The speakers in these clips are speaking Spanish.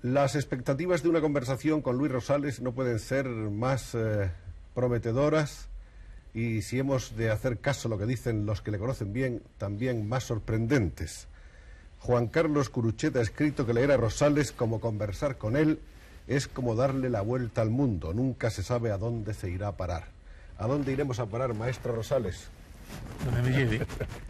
Las expectativas de una conversación con Luis Rosales no pueden ser más prometedoras y, si hemos de hacer caso a lo que dicen los que le conocen bien, también más sorprendentes. Juan Carlos Curuchet ha escrito que leer a Rosales como conversar con él es como darle la vuelta al mundo. Nunca se sabe a dónde se irá a parar. ¿A dónde iremos a parar, maestro Rosales? Donde me lleve.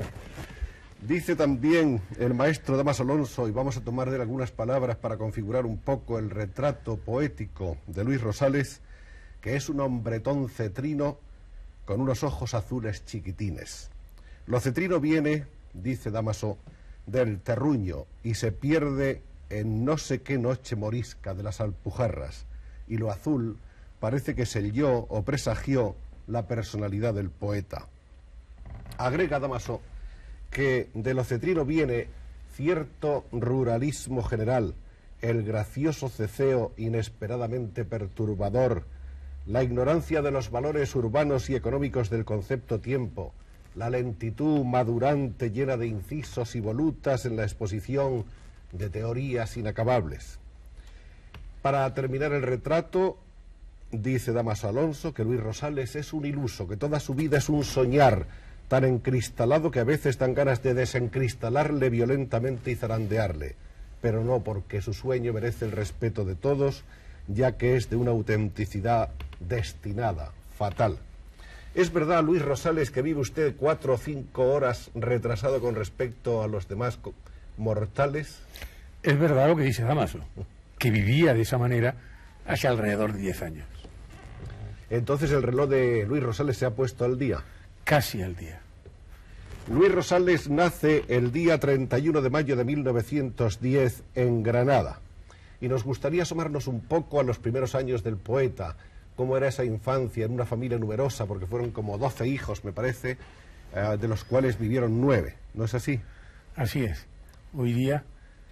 Dice también el maestro Dámaso Alonso, y vamos a tomar de él algunas palabras para configurar un poco el retrato poético de Luis Rosales, que es un hombretón cetrino con unos ojos azules chiquitines. Lo cetrino viene, dice Dámaso, del terruño y se pierde en no sé qué noche morisca de las Alpujarras, y lo azul parece que selló o presagió la personalidad del poeta. Agrega Dámaso que de lo cetrino viene cierto ruralismo general, el gracioso ceceo inesperadamente perturbador, la ignorancia de los valores urbanos y económicos del concepto tiempo, la lentitud madurante llena de incisos y volutas en la exposición de teorías inacabables. Para terminar el retrato, dice Dámaso Alonso que Luis Rosales es un iluso, que toda su vida es un soñar, tan encristalado que a veces dan ganas de desencristalarle violentamente y zarandearle, pero no, porque su sueño merece el respeto de todos, ya que es de una autenticidad destinada, fatal. ¿Es verdad, Luis Rosales, que vive usted 4 o 5 horas retrasado con respecto a los demás mortales? Es verdad lo que dice Dámaso, que vivía de esa manera hace alrededor de 10 años. Entonces el reloj de Luis Rosales se ha puesto al día. Casi al día. Luis Rosales nace el día 31 de mayo de 1910 en Granada. Y nos gustaría asomarnos un poco a los primeros años del poeta. Cómo era esa infancia en una familia numerosa, porque fueron como 12 hijos, me parece, de los cuales vivieron 9. ¿No es así? Así es. Hoy día,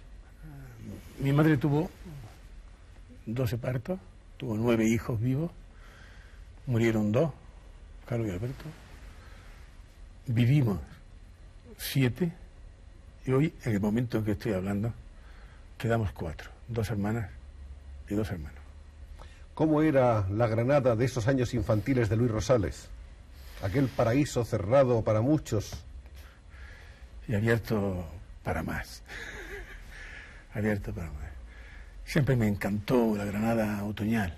mi madre tuvo 12 partos, tuvo 9 hijos vivos, murieron 2, Carlos y Alberto. Vivimos 7 y hoy, en el momento en que estoy hablando, quedamos 4, 2 hermanas y 2 hermanos. ¿Cómo era la Granada de esos años infantiles de Luis Rosales? Aquel paraíso cerrado para muchos. Y abierto para más. Abierto para más. Siempre me encantó la Granada otoñal.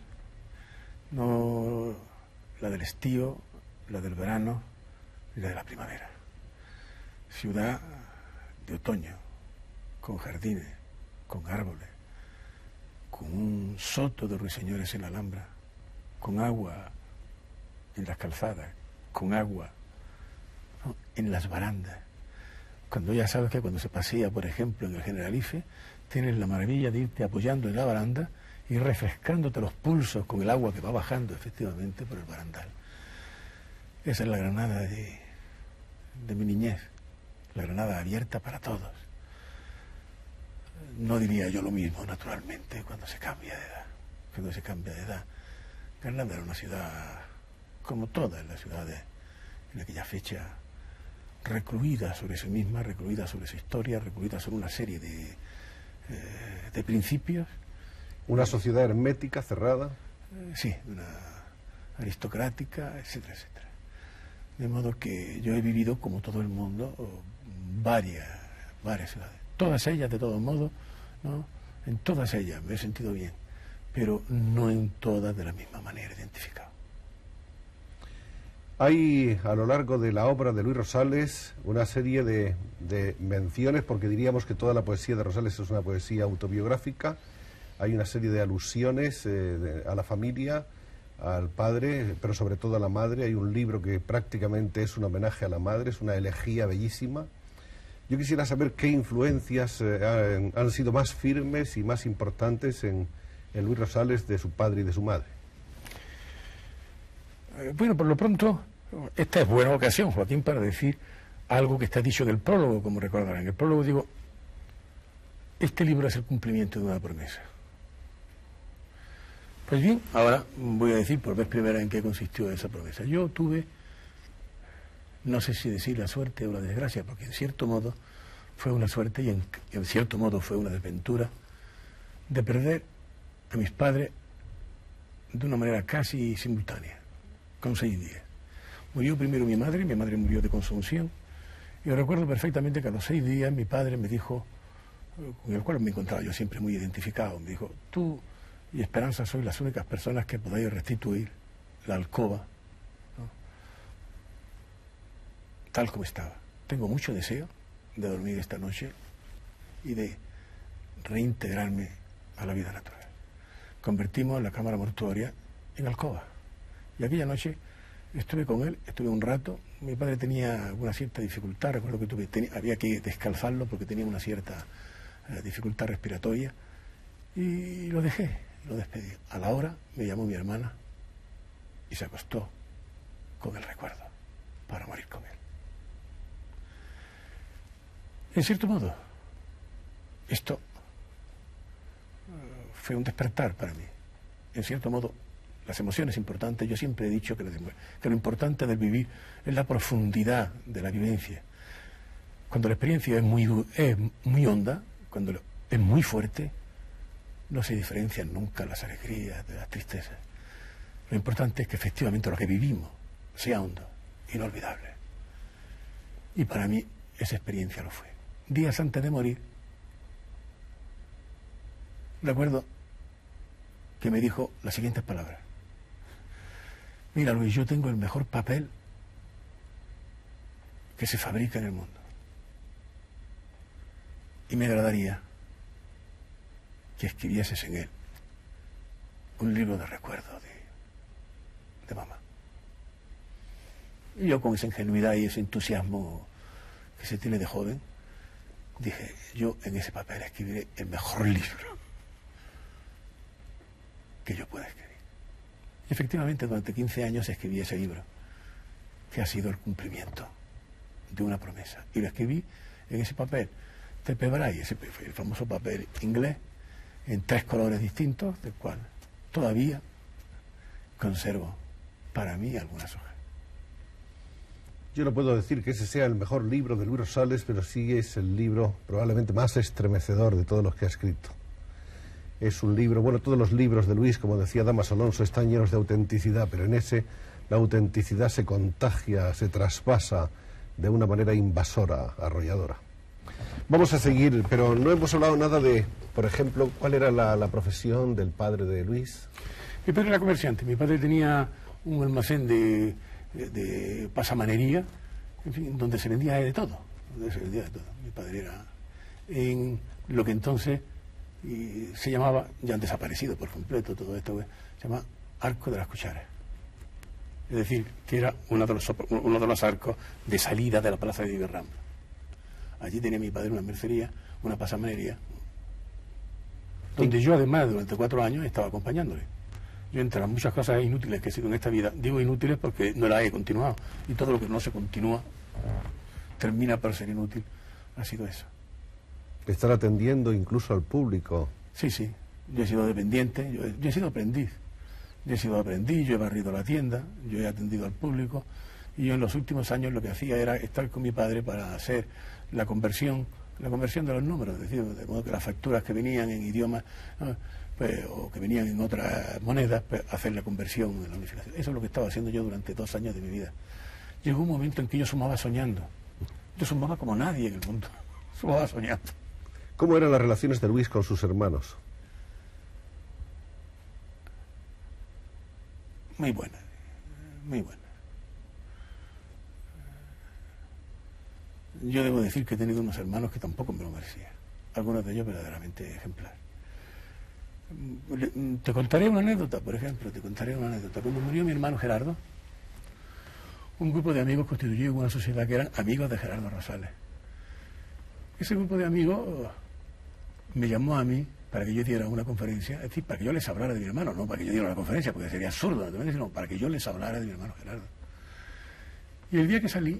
No la del estío, la del verano y la de la primavera. Ciudad de otoño, con jardines, con árboles, con un soto de ruiseñores en la Alhambra, con agua en las calzadas, con agua, ¿no?, en las barandas. Cuando ya sabes que cuando se pasea, por ejemplo, en el Generalife, tienes la maravilla de irte apoyando en la baranda y refrescándote los pulsos con el agua que va bajando efectivamente por el barandal. Esa es la Granada de mi niñez, la Granada abierta para todos. No diría yo lo mismo, naturalmente, cuando se cambia de edad. Cuando se cambia de edad. Granada era una ciudad, como todas las ciudades en aquella fecha, recluida sobre sí misma, recluida sobre su historia, recluida sobre una serie de principios. ¿Una sociedad hermética, cerrada? Sí, una aristocrática, etcétera, etcétera. De modo que yo he vivido, como todo el mundo, varias ciudades. Todas ellas, de todos modos, ¿no? En todas ellas me he sentido bien, pero no en todas de la misma manera identificado. Hay a lo largo de la obra de Luis Rosales una serie de menciones, porque diríamos que toda la poesía de Rosales es una poesía autobiográfica. Hay una serie de alusiones a la familia, al padre, pero sobre todo a la madre. Hay un libro que prácticamente es un homenaje a la madre, es una elegía bellísima. Yo quisiera saber qué influencias han sido más firmes y más importantes en Luis Rosales de su padre y de su madre. Bueno, por lo pronto, esta es buena ocasión, Joaquín, para decir algo que está dicho en el prólogo, como recordarán. En el prólogo digo, este libro es el cumplimiento de una promesa. Pues bien, ahora voy a decir por vez primera en qué consistió esa promesa. Yo tuve, no sé si decir la suerte o la desgracia, porque en cierto modo fue una suerte y en cierto modo fue una desventura, de perder a mis padres de una manera casi simultánea, con 6 días. Murió primero mi madre murió de consunción, y yo recuerdo perfectamente que a los 6 días mi padre me dijo, con el cual me encontraba yo siempre muy identificado, me dijo: tú y Esperanza sois las únicas personas que podáis restituir la alcoba, ¿no?, tal como estaba. Tengo mucho deseo de dormir esta noche y de reintegrarme a la vida natural. Convertimos la cámara mortuoria en alcoba, y aquella noche estuve con él, estuve un rato. Mi padre tenía alguna cierta dificultad, recuerdo que había que descalzarlo porque tenía una cierta dificultad respiratoria, y lo dejé, lo despedí. A la hora me llamó mi hermana y se acostó con el recuerdo para morir con él. En cierto modo, esto fue un despertar para mí. En cierto modo, las emociones importantes, yo siempre he dicho que lo importante del vivir es la profundidad de la vivencia. Cuando la experiencia es muy honda, cuando es muy fuerte, no se diferencian nunca las alegrías de las tristezas. Lo importante es que efectivamente lo que vivimos sea hondo, inolvidable. Y para mí esa experiencia lo fue. Días antes de morir, recuerdo que me dijo las siguientes palabras: mira, Luis, yo tengo el mejor papel que se fabrica en el mundo, y me agradaría que escribieses en él un libro de recuerdo de mamá. Y yo, con esa ingenuidad y ese entusiasmo que se tiene de joven, dije: yo en ese papel escribiré el mejor libro que yo pueda escribir. Y efectivamente, durante 15 años escribí ese libro, que ha sido el cumplimiento de una promesa. Y lo escribí en ese papel Tepe Braille, ese fue el famoso papel inglés, en 3 colores distintos, del cual todavía conservo para mí algunas hojas. Yo no puedo decir que ese sea el mejor libro de Luis Rosales, pero sí es el libro probablemente más estremecedor de todos los que ha escrito. Es un libro, bueno, todos los libros de Luis, como decía Dámaso Alonso, están llenos de autenticidad, pero en ese la autenticidad se contagia, se traspasa de una manera invasora, arrolladora. Vamos a seguir, pero no hemos hablado nada de, por ejemplo, ¿cuál era la profesión del padre de Luis? Mi padre era comerciante. Mi padre tenía un almacén de pasamanería, en fin, donde se vendía de todo. Mi padre era en lo que entonces se llamaba, ya han desaparecido por completo todo esto, se llama Arco de las Cucharas. Es decir, que era uno de los arcos de salida de la plaza de Viverrambla. Allí tenía mi padre una mercería, una pasamanería, donde yo además durante 4 años estaba acompañándole. Yo, entre las muchas cosas inútiles que he sido en esta vida, digo inútiles porque no las he continuado, y todo lo que no se continúa termina por ser inútil. Ha sido eso. Estar atendiendo incluso al público. Sí, sí. Yo he sido dependiente, yo he sido aprendiz. Yo he sido aprendiz, yo he barrido la tienda, yo he atendido al público, y yo en los últimos años lo que hacía era estar con mi padre para hacer la conversión de los números, es decir, de modo que las facturas que venían en idiomas, ¿no?, pues, o que venían en otras monedas, pues, hacer la conversión en la unificación. Eso es lo que estaba haciendo yo durante 2 años de mi vida. Llegó un momento en que yo sumaba soñando. Yo sumaba como nadie en el mundo. Sumaba soñando. ¿Cómo eran las relaciones de Luis con sus hermanos? Muy buena, muy buena. Yo debo decir que he tenido unos hermanos que tampoco me lo merecía. Algunos de ellos verdaderamente ejemplares. Te contaré una anécdota, por ejemplo, Cuando murió mi hermano Gerardo, un grupo de amigos constituyó una sociedad que eran amigos de Gerardo Rosales. Ese grupo de amigos me llamó a mí para que yo diera una conferencia, es decir, para que yo les hablara de mi hermano, no para que yo diera una conferencia, porque sería absurdo, sino para que yo les hablara de mi hermano Gerardo. Y el día que salí,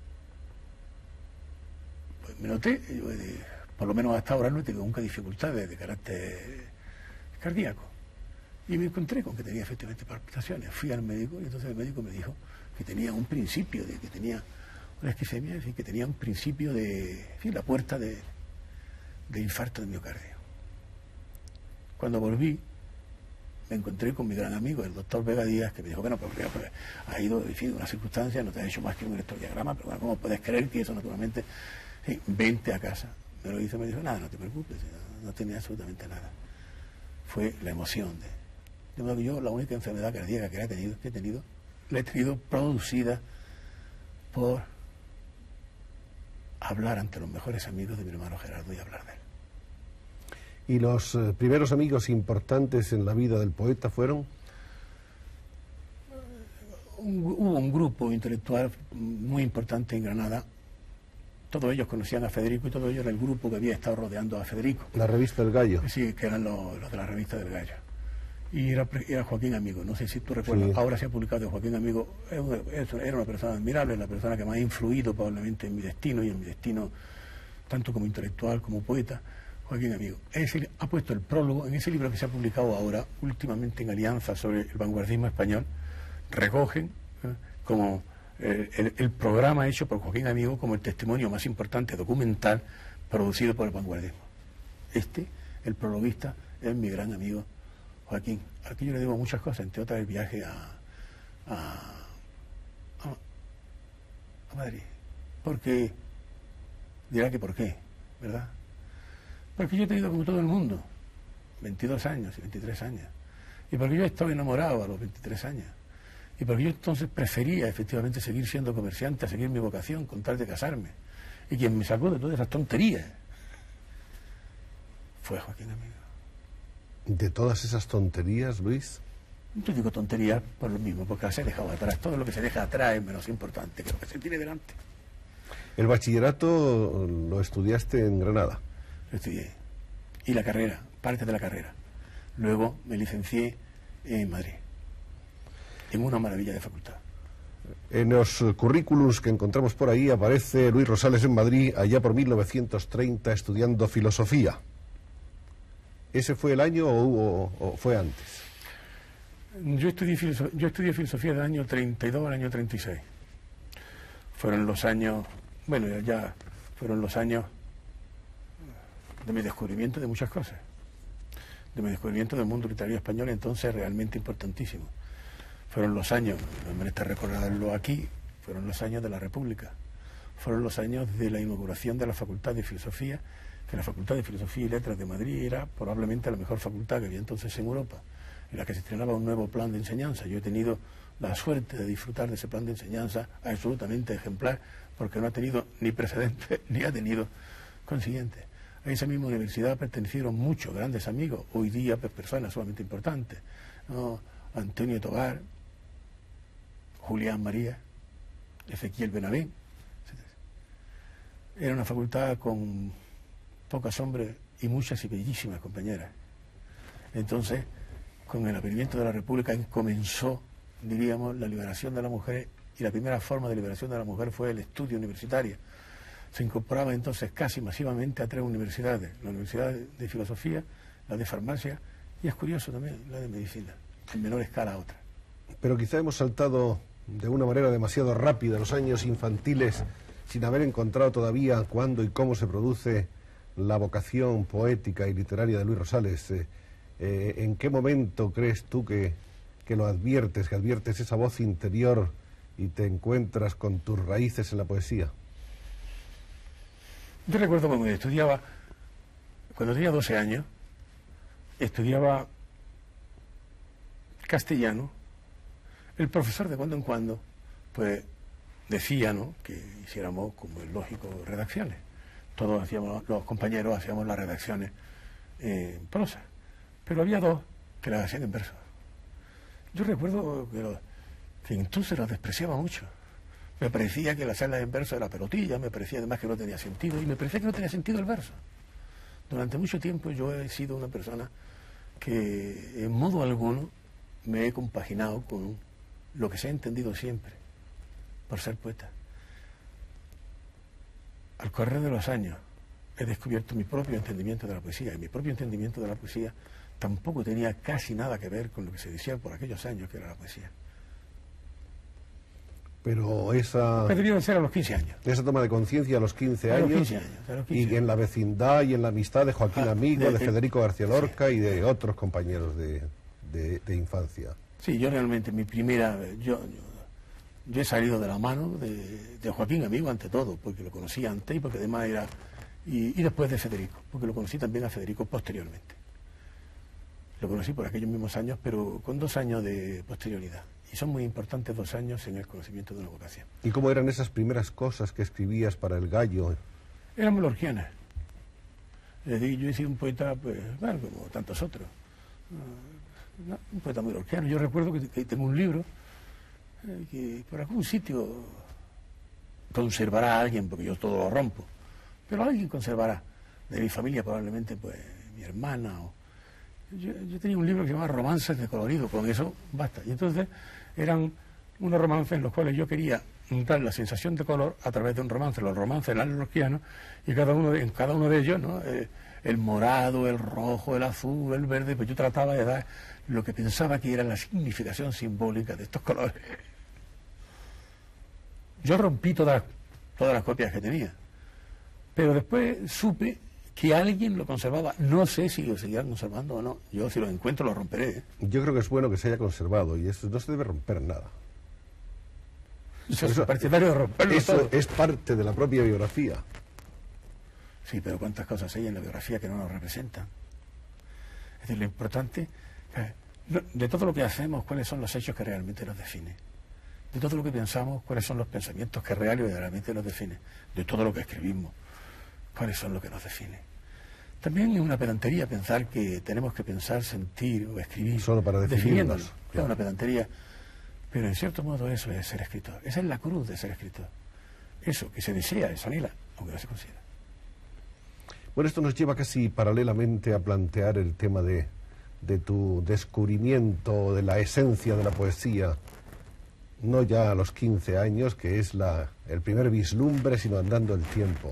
pues me noté, por lo menos hasta ahora no he tenido nunca dificultades de carácter cardíaco. Y me encontré con que tenía efectivamente palpitaciones. Fui al médico y entonces el médico me dijo que tenía un principio, que tenía una isquemia, es decir, que tenía un principio de, en fin, la puerta de infarto de miocardio. Cuando volví, me encontré con mi gran amigo, el doctor Vega Díaz, que me dijo, bueno, pues ha ido, en fin, una circunstancia, no te ha hecho más que un electrodiagrama, pero bueno, ¿cómo puedes creer que eso naturalmente? Sí, vente a casa. Me lo hizo, me dijo, nada, no te preocupes, no tenía absolutamente nada. Fue la emoción de modo que yo, la única enfermedad cardíaca que he tenido, la he tenido producida por hablar ante los mejores amigos de mi hermano Gerardo y hablar de él. ¿Y los primeros amigos importantes en la vida del poeta fueron? Hubo un grupo intelectual muy importante en Granada. Todos ellos conocían a Federico y todo ello era el grupo que había estado rodeando a Federico. La revista El Gallo. Sí, que eran los de la revista del Gallo. Y era Joaquín Amigo, no sé si tú recuerdas, sí. Ahora se ha publicado de Joaquín Amigo, era una persona admirable, la persona que más ha influido probablemente en mi destino y en mi destino tanto como intelectual como poeta. Joaquín Amigo. Ha puesto el prólogo en ese libro que se ha publicado ahora, últimamente en alianza sobre el vanguardismo español, recogen como el programa hecho por Joaquín Amigo como el testimonio más importante documental producido por el vanguardismo. El prologuista, es mi gran amigo Joaquín. Aquí yo le debo muchas cosas, entre otras el viaje a Madrid. Porque, dirá que por qué, ¿verdad? Porque yo he tenido como todo el mundo, 22 años y 23 años. Y porque yo estaba enamorado a los 23 años. Y porque yo entonces prefería efectivamente seguir siendo comerciante, a seguir mi vocación, con tal de casarme. Y quien me sacó de todas esas tonterías fue Joaquín Amigo. ¿De todas esas tonterías, Luis? Yo digo tonterías por lo mismo, porque las he dejado atrás. Todo lo que se deja atrás es menos importante que lo que se tiene delante. ¿El bachillerato lo estudiaste en Granada? Lo estudié. Y la carrera, parte de la carrera. Luego me licencié en Madrid, en una maravilla de facultad. En los currículums que encontramos por ahí aparece Luis Rosales en Madrid allá por 1930 estudiando filosofía. ¿Ese fue el año o fue antes? Yo estudié filosofía del año 32 al año 36. Fueron los años, bueno, ya fueron los años de mi descubrimiento de muchas cosas. De mi descubrimiento del mundo literario español, entonces realmente importantísimo. Fueron los años, no me merece recordarlo aquí, fueron los años de la República. Fueron los años de la inauguración de la Facultad de Filosofía, que la Facultad de Filosofía y Letras de Madrid era probablemente la mejor facultad que había entonces en Europa, en la que se estrenaba un nuevo plan de enseñanza. Yo he tenido la suerte de disfrutar de ese plan de enseñanza absolutamente ejemplar, porque no ha tenido ni precedente ni ha tenido consiguiente. A esa misma universidad pertenecieron muchos grandes amigos, hoy día personas sumamente importantes, ¿no? Antonio Tobar, Julián María, Ezequiel Benavén. Era una facultad con pocos hombres y muchas y bellísimas compañeras. Entonces, con el advenimiento de la República comenzó, diríamos, la liberación de la mujer, y la primera forma de liberación de la mujer fue el estudio universitario. Se incorporaba entonces casi masivamente a 3 universidades, la Universidad de Filosofía, la de Farmacia y, es curioso también, la de Medicina, en menor escala otra. Pero quizá hemos saltado de una manera demasiado rápida los años infantiles sin haber encontrado todavía cuándo y cómo se produce la vocación poética y literaria de Luis Rosales. ¿En qué momento crees tú que lo adviertes, que adviertes esa voz interior y te encuentras con tus raíces en la poesía? Yo recuerdo cuando estudiaba, cuando tenía 12 años, estudiaba castellano. El profesor de cuando en cuando, pues, decía, ¿no?, que hiciéramos, como es lógico, redacciones. Todos hacíamos, los compañeros hacíamos las redacciones en prosa, pero había 2 que las hacían en verso. Yo recuerdo que entonces las despreciaba mucho. Me parecía que la hacerlas en verso era pelotilla, me parecía además que no tenía sentido, y me parecía que no tenía sentido el verso. Durante mucho tiempo yo he sido una persona que en modo alguno me he compaginado con lo que se ha entendido siempre por ser poeta. Al correr de los años he descubierto mi propio entendimiento de la poesía, y mi propio entendimiento de la poesía tampoco tenía casi nada que ver con lo que se decía por aquellos años que era la poesía. Pero esa... Debió de ser a los 15 años. Esa toma de conciencia a los 15 años. A los 15 años, a los 15 y en la vecindad y en la amistad de Joaquín Amigo, de Federico García Lorca sí. y de otros compañeros de infancia. Sí, yo realmente, mi primera... Yo he salido de la mano de Joaquín Amigo ante todo, porque lo conocí antes y porque además era... Y después de Federico, porque lo conocí también a Federico posteriormente. Lo conocí por aquellos mismos años, pero con 2 años de posterioridad. Y son muy importantes 2 años en el conocimiento de una vocación. ¿Y cómo eran esas primeras cosas que escribías para El Gallo? Eran melorquianas. Es decir, yo he sido un poeta, pues, bueno, como tantos otros. Un poeta melorquiano. Yo recuerdo que tengo un libro que por algún sitio conservará a alguien, porque yo todo lo rompo, pero alguien conservará. De mi familia probablemente, pues, mi hermana o... Yo tenía un libro que se llamaba Romances de Colorido, con eso basta. Y entonces eran unos romances en los cuales yo quería dar la sensación de color a través de un romance, los romances lorquianos, y en cada uno de ellos, ¿no? El morado, el rojo, el azul, el verde, pues yo trataba de dar lo que pensaba que era la significación simbólica de estos colores. Yo rompí todas las copias que tenía, pero después supe que alguien lo conservaba. No sé si lo seguirán conservando o no. Yo, si lo encuentro, lo romperé, ¿eh? Yo creo que es bueno que se haya conservado y eso no se debe romper nada. Yo soy partidario de romperlo eso todo. Es parte de la propia biografía. Sí, pero cuántas cosas hay en la biografía que no nos representan. Es decir, lo importante, de todo lo que hacemos, cuáles son los hechos que realmente nos definen. De todo lo que pensamos, cuáles son los pensamientos que realmente nos definen. De todo lo que escribimos, cuáles son los que nos definen. También es una pedantería pensar que tenemos que pensar, sentir o escribir solo para definiéndonos. Claro. Es una pedantería, pero en cierto modo eso es ser escritor. Esa es la cruz de ser escritor. Eso que se desea, se anhela, aunque no se consiga. Bueno, esto nos lleva casi paralelamente a plantear el tema de tu descubrimiento de la esencia de la poesía, no ya a los 15 años, que es el primer vislumbre, sino andando el tiempo.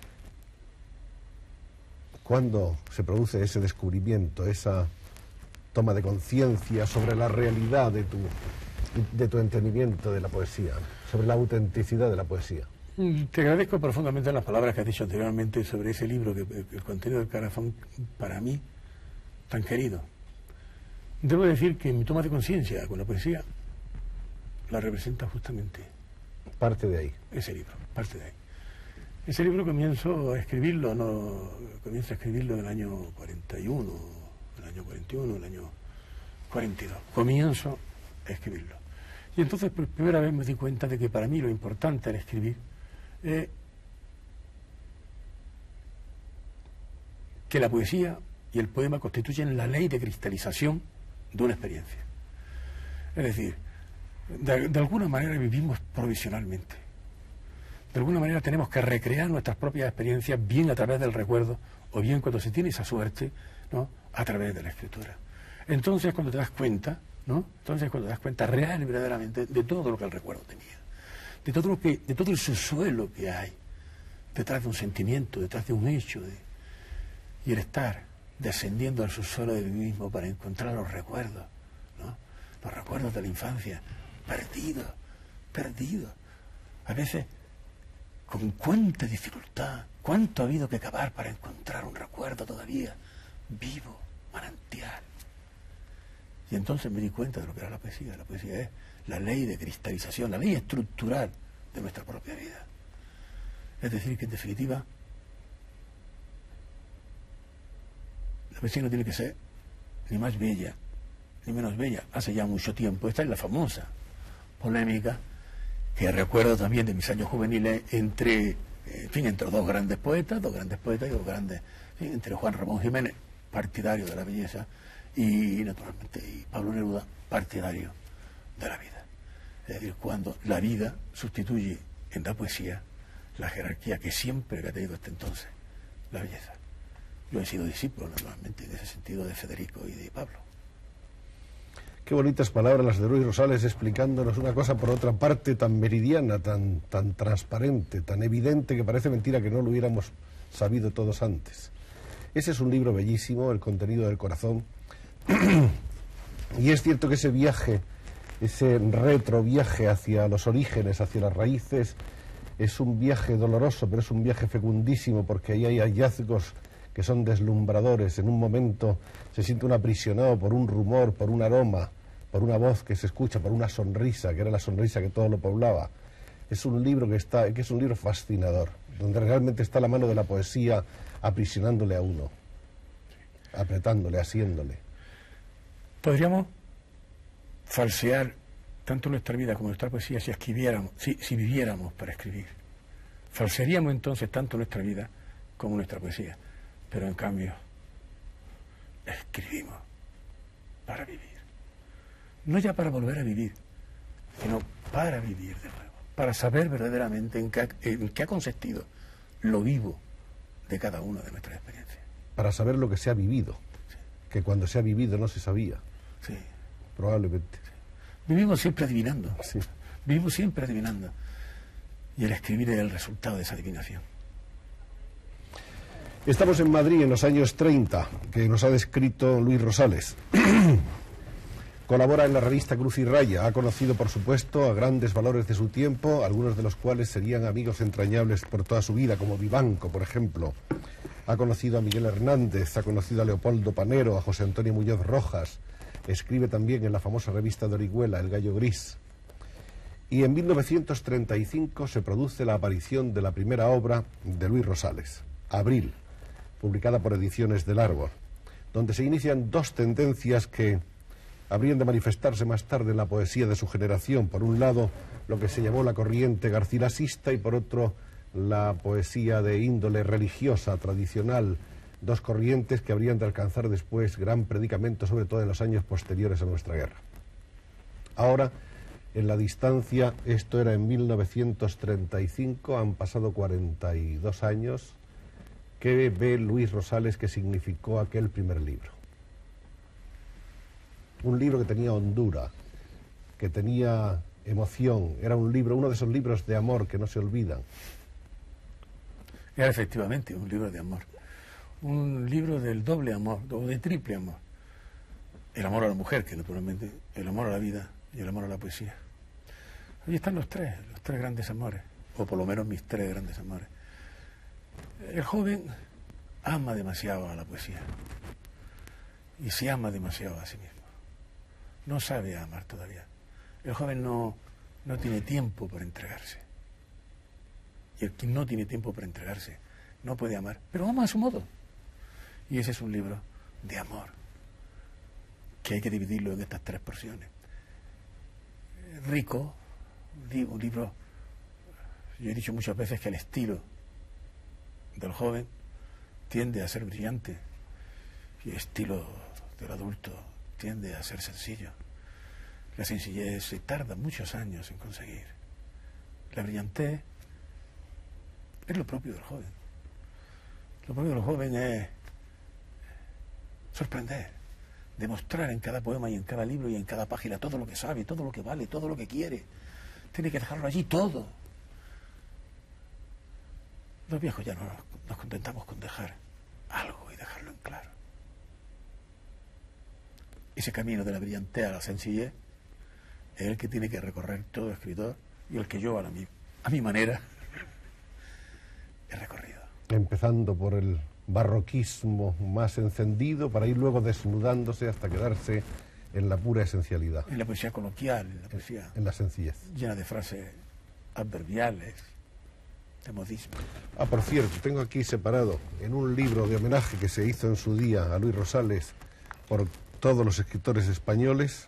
¿Cuándo se produce ese descubrimiento, esa toma de conciencia sobre la realidad de tu entendimiento de la poesía, sobre la autenticidad de la poesía? Te agradezco profundamente las palabras que has dicho anteriormente sobre ese libro, el contenido del corazón, para mí, tan querido. Debo decir que mi toma de conciencia con la poesía la representa justamente parte de ahí. Ese libro, parte de ahí. Ese libro comienzo a escribirlo en el año 41, el año 42. Comienzo a escribirlo. Y entonces por primera vez me di cuenta de que para mí lo importante era escribir que la poesía y el poema constituyen la ley de cristalización de una experiencia. Es decir, de alguna manera vivimos provisionalmente. De alguna manera tenemos que recrear nuestras propias experiencias, bien a través del recuerdo, o bien cuando se tiene esa suerte, ¿no?, a través de la escritura. Entonces cuando te das cuenta, ¿no?, real y verdaderamente de todo lo que el recuerdo tenía, de todo el subsuelo que hay detrás de un sentimiento, detrás de un hecho, y el estar descendiendo al subsuelo de mí mismo para encontrar los recuerdos, ¿no?, los recuerdos de la infancia, perdidos. A veces, con cuánta dificultad, cuánto ha habido que cavar para encontrar un recuerdo todavía vivo, manantial. Y entonces me di cuenta de lo que era la poesía. La poesía es la ley de cristalización, la ley estructural de nuestra propia vida. Es decir, que en definitiva, la poesía no tiene que ser ni más bella, ni menos bella. Hace ya mucho tiempo, esta es la famosa polémica que recuerdo también de mis años juveniles entre dos grandes poetas entre Juan Ramón Jiménez, partidario de la belleza, y naturalmente Pablo Neruda, partidario de la vida. Es decir, cuando la vida sustituye en la poesía la jerarquía que siempre ha tenido hasta entonces la belleza. Yo he sido discípulo, naturalmente, en ese sentido, de Federico y de Pablo. Qué bonitas palabras las de Luis Rosales, explicándonos una cosa por otra parte tan meridiana, tan transparente, tan evidente, que parece mentira que no lo hubiéramos sabido todos antes. Ese es un libro bellísimo, El contenido del corazón. Y es cierto que ese viaje ese retro viaje hacia los orígenes, hacia las raíces, es un viaje doloroso, pero es un viaje fecundísimo, porque ahí hay hallazgos que son deslumbradores. En un momento se siente un aprisionado por un rumor, por un aroma, por una voz que se escucha, por una sonrisa, que era la sonrisa que todo lo poblaba. Es un libro que es un libro fascinador, donde realmente está la mano de la poesía aprisionándole a uno, apretándole, asiéndole. Podríamos falsear tanto nuestra vida como nuestra poesía si viviéramos para escribir. Falsearíamos entonces tanto nuestra vida como nuestra poesía. Pero en cambio, escribimos para vivir. No ya para volver a vivir, sino para vivir de nuevo. Para saber verdaderamente en qué ha consistido lo vivo de cada una de nuestras experiencias. Para saber lo que se ha vivido, sí, que cuando se ha vivido no se sabía. Sí. Probablemente. Sí. Vivimos siempre adivinando. Sí. Vivimos siempre adivinando. Y el escribir es el resultado de esa adivinación. Estamos en Madrid en los años 30, que nos ha descrito Luis Rosales. Colabora en la revista Cruz y Raya. Ha conocido, por supuesto, a grandes valores de su tiempo, algunos de los cuales serían amigos entrañables por toda su vida, como Vivanco, por ejemplo. Ha conocido a Miguel Hernández, ha conocido a Leopoldo Panero, a José Antonio Muñoz Rojas. Escribe también en la famosa revista de Orihuela, El Gallo Gris. Y en 1935 se produce la aparición de la primera obra de Luis Rosales, Abril, publicada por Ediciones del Árbol, donde se inician dos tendencias que habrían de manifestarse más tarde en la poesía de su generación. Por un lado, lo que se llamó la corriente garcilasista, y por otro, la poesía de índole religiosa, tradicional. Dos corrientes que habrían de alcanzar después gran predicamento, sobre todo en los años posteriores a nuestra guerra. Ahora, en la distancia, esto era en 1935, han pasado 42 años. ¿Qué ve Luis Rosales que significó aquel primer libro? Un libro que tenía hondura, que tenía emoción, era un libro, uno de esos libros de amor que no se olvidan. Era efectivamente un libro de amor, un libro del doble amor, o de triple amor. El amor a la mujer, que naturalmente, el amor a la vida y el amor a la poesía. Ahí están los tres grandes amores, o por lo menos mis tres grandes amores. El joven ama demasiado a la poesía y se ama demasiado a sí mismo. No sabe amar todavía. El joven no tiene tiempo para entregarse. Y el que no tiene tiempo para entregarse no puede amar, pero ama a su modo. Y ese es un libro de amor, que hay que dividirlo en estas tres porciones. Rico, un libro, yo he dicho muchas veces que el estilo del joven tiende a ser brillante y el estilo del adulto tiende a ser sencillo. La sencillez se tarda muchos años en conseguir. La brillantez es lo propio del joven. Lo propio del joven es sorprender, demostrar en cada poema y en cada libro y en cada página todo lo que sabe, todo lo que vale, todo lo que quiere. Tiene que dejarlo allí todo. Los viejos ya no nos contentamos con dejar algo y dejarlo en claro. Ese camino de la brillantez a la sencillez es el que tiene que recorrer todo escritor y el que yo a mi manera he recorrido. Empezando por el barroquismo más encendido para ir luego desnudándose hasta quedarse en la pura esencialidad. En la poesía coloquial, en la poesía... En la sencillez. Llena de frases adverbiales, de modismo. Ah, por cierto, tengo aquí separado en un libro de homenaje que se hizo en su día a Luis Rosales por todos los escritores españoles,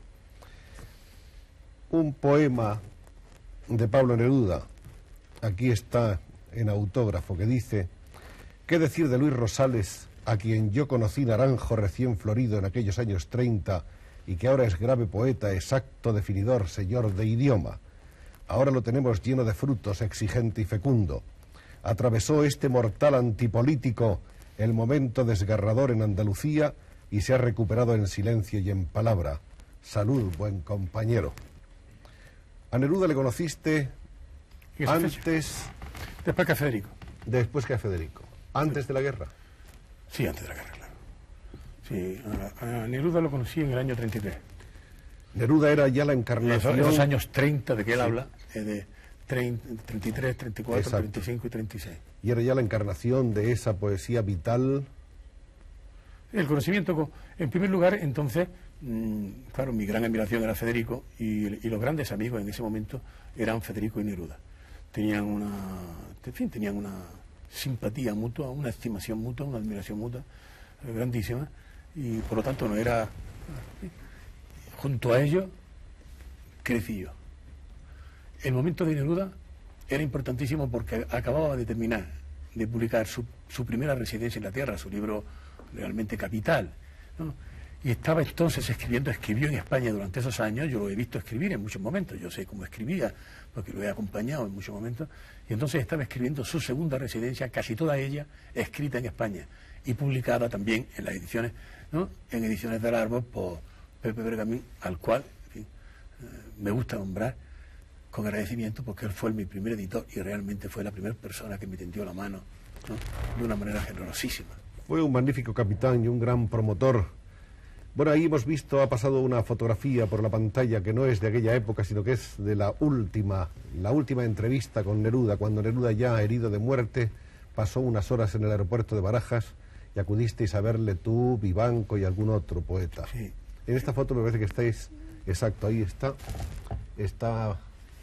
un poema de Pablo Neruda. Aquí está en autógrafo, que dice: ¿qué decir de Luis Rosales, a quien yo conocí naranjo recién florido en aquellos años 30 y que ahora es grave poeta, exacto definidor, señor de idioma? Ahora lo tenemos lleno de frutos, exigente y fecundo. Atravesó este mortal antipolítico el momento desgarrador en Andalucía y se ha recuperado en silencio y en palabra. Salud, buen compañero. A Neruda le conociste antes... Después que a Federico. Después que a Federico. ¿Antes de la guerra? Sí, antes de la guerra, claro. Sí, a Neruda lo conocí en el año 33. Neruda era ya la encarnación... Esos años 30 de que él habla, de 33, 34, exacto, 35 y 36. Y era ya la encarnación de esa poesía vital. El conocimiento, en primer lugar, entonces, claro, mi gran admiración era Federico y los grandes amigos en ese momento eran Federico y Neruda. Tenían una simpatía mutua, una estimación mutua, una admiración mutua grandísima, y por lo tanto no era... Junto a ellos crecí yo. El momento de Neruda era importantísimo porque acababa de terminar de publicar su primera residencia en la Tierra, su libro realmente capital, ¿no? Y estaba entonces escribió en España durante esos años. Yo lo he visto escribir en muchos momentos, yo sé cómo escribía, porque lo he acompañado en muchos momentos, y entonces estaba escribiendo su segunda residencia, casi toda ella escrita en España, y publicada también en las ediciones, ¿no?, en Ediciones del Árbol por Pepe Bergamín, al cual, en fin, me gusta nombrar con agradecimiento, porque él fue mi primer editor y realmente fue la primera persona que me tendió la mano, ¿no?, de una manera generosísima. Fue un magnífico capitán y un gran promotor. Bueno, ahí hemos visto, ha pasado una fotografía por la pantalla que no es de aquella época, sino que es de la última entrevista con Neruda, cuando Neruda, ya herido de muerte, pasó unas horas en el aeropuerto de Barajas y acudisteis a verle tú, Vivanco y algún otro poeta. Sí. En esta foto me parece que estáis, exacto, ahí está. Está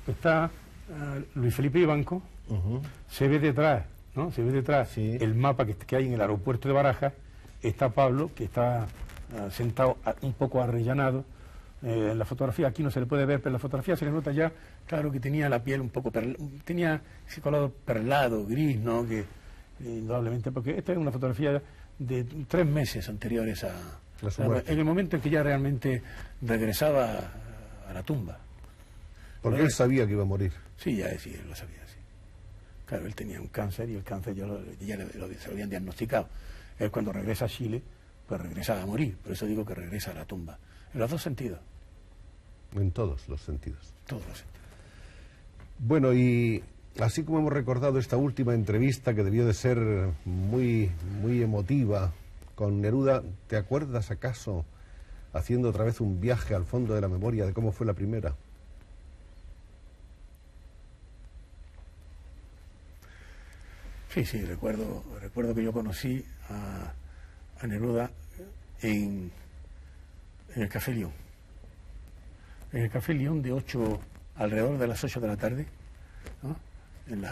Luis Felipe Vivanco, se ve detrás, ¿no? Se ve detrás, sí, el mapa que hay en el aeropuerto de Barajas. Está Pablo, que está sentado un poco arrellanado. En la fotografía aquí no se le puede ver, pero en la fotografía se le nota ya, claro, que tenía la piel un poco tenía ese color perlado, gris, ¿no?, que indudablemente, porque esta es una fotografía de 3 meses anteriores en el momento en que ya realmente regresaba a la tumba. Porque él sabía que iba a morir. Sí, ya sí, él lo sabía, sí. Claro, él tenía un cáncer y el cáncer ya se lo habían diagnosticado. Él, cuando regresa a Chile, pues regresa a morir. Por eso digo que regresa a la tumba. En los dos sentidos. En todos los sentidos. Todos los sentidos. Bueno, y así como hemos recordado esta última entrevista, que debió de ser muy, muy emotiva con Neruda, ¿te acuerdas acaso, haciendo otra vez un viaje al fondo de la memoria, de cómo fue la primera? Sí, sí, recuerdo que yo conocí a Neruda en el Café León. En el Café León alrededor de las 8 de la tarde, ¿no?, en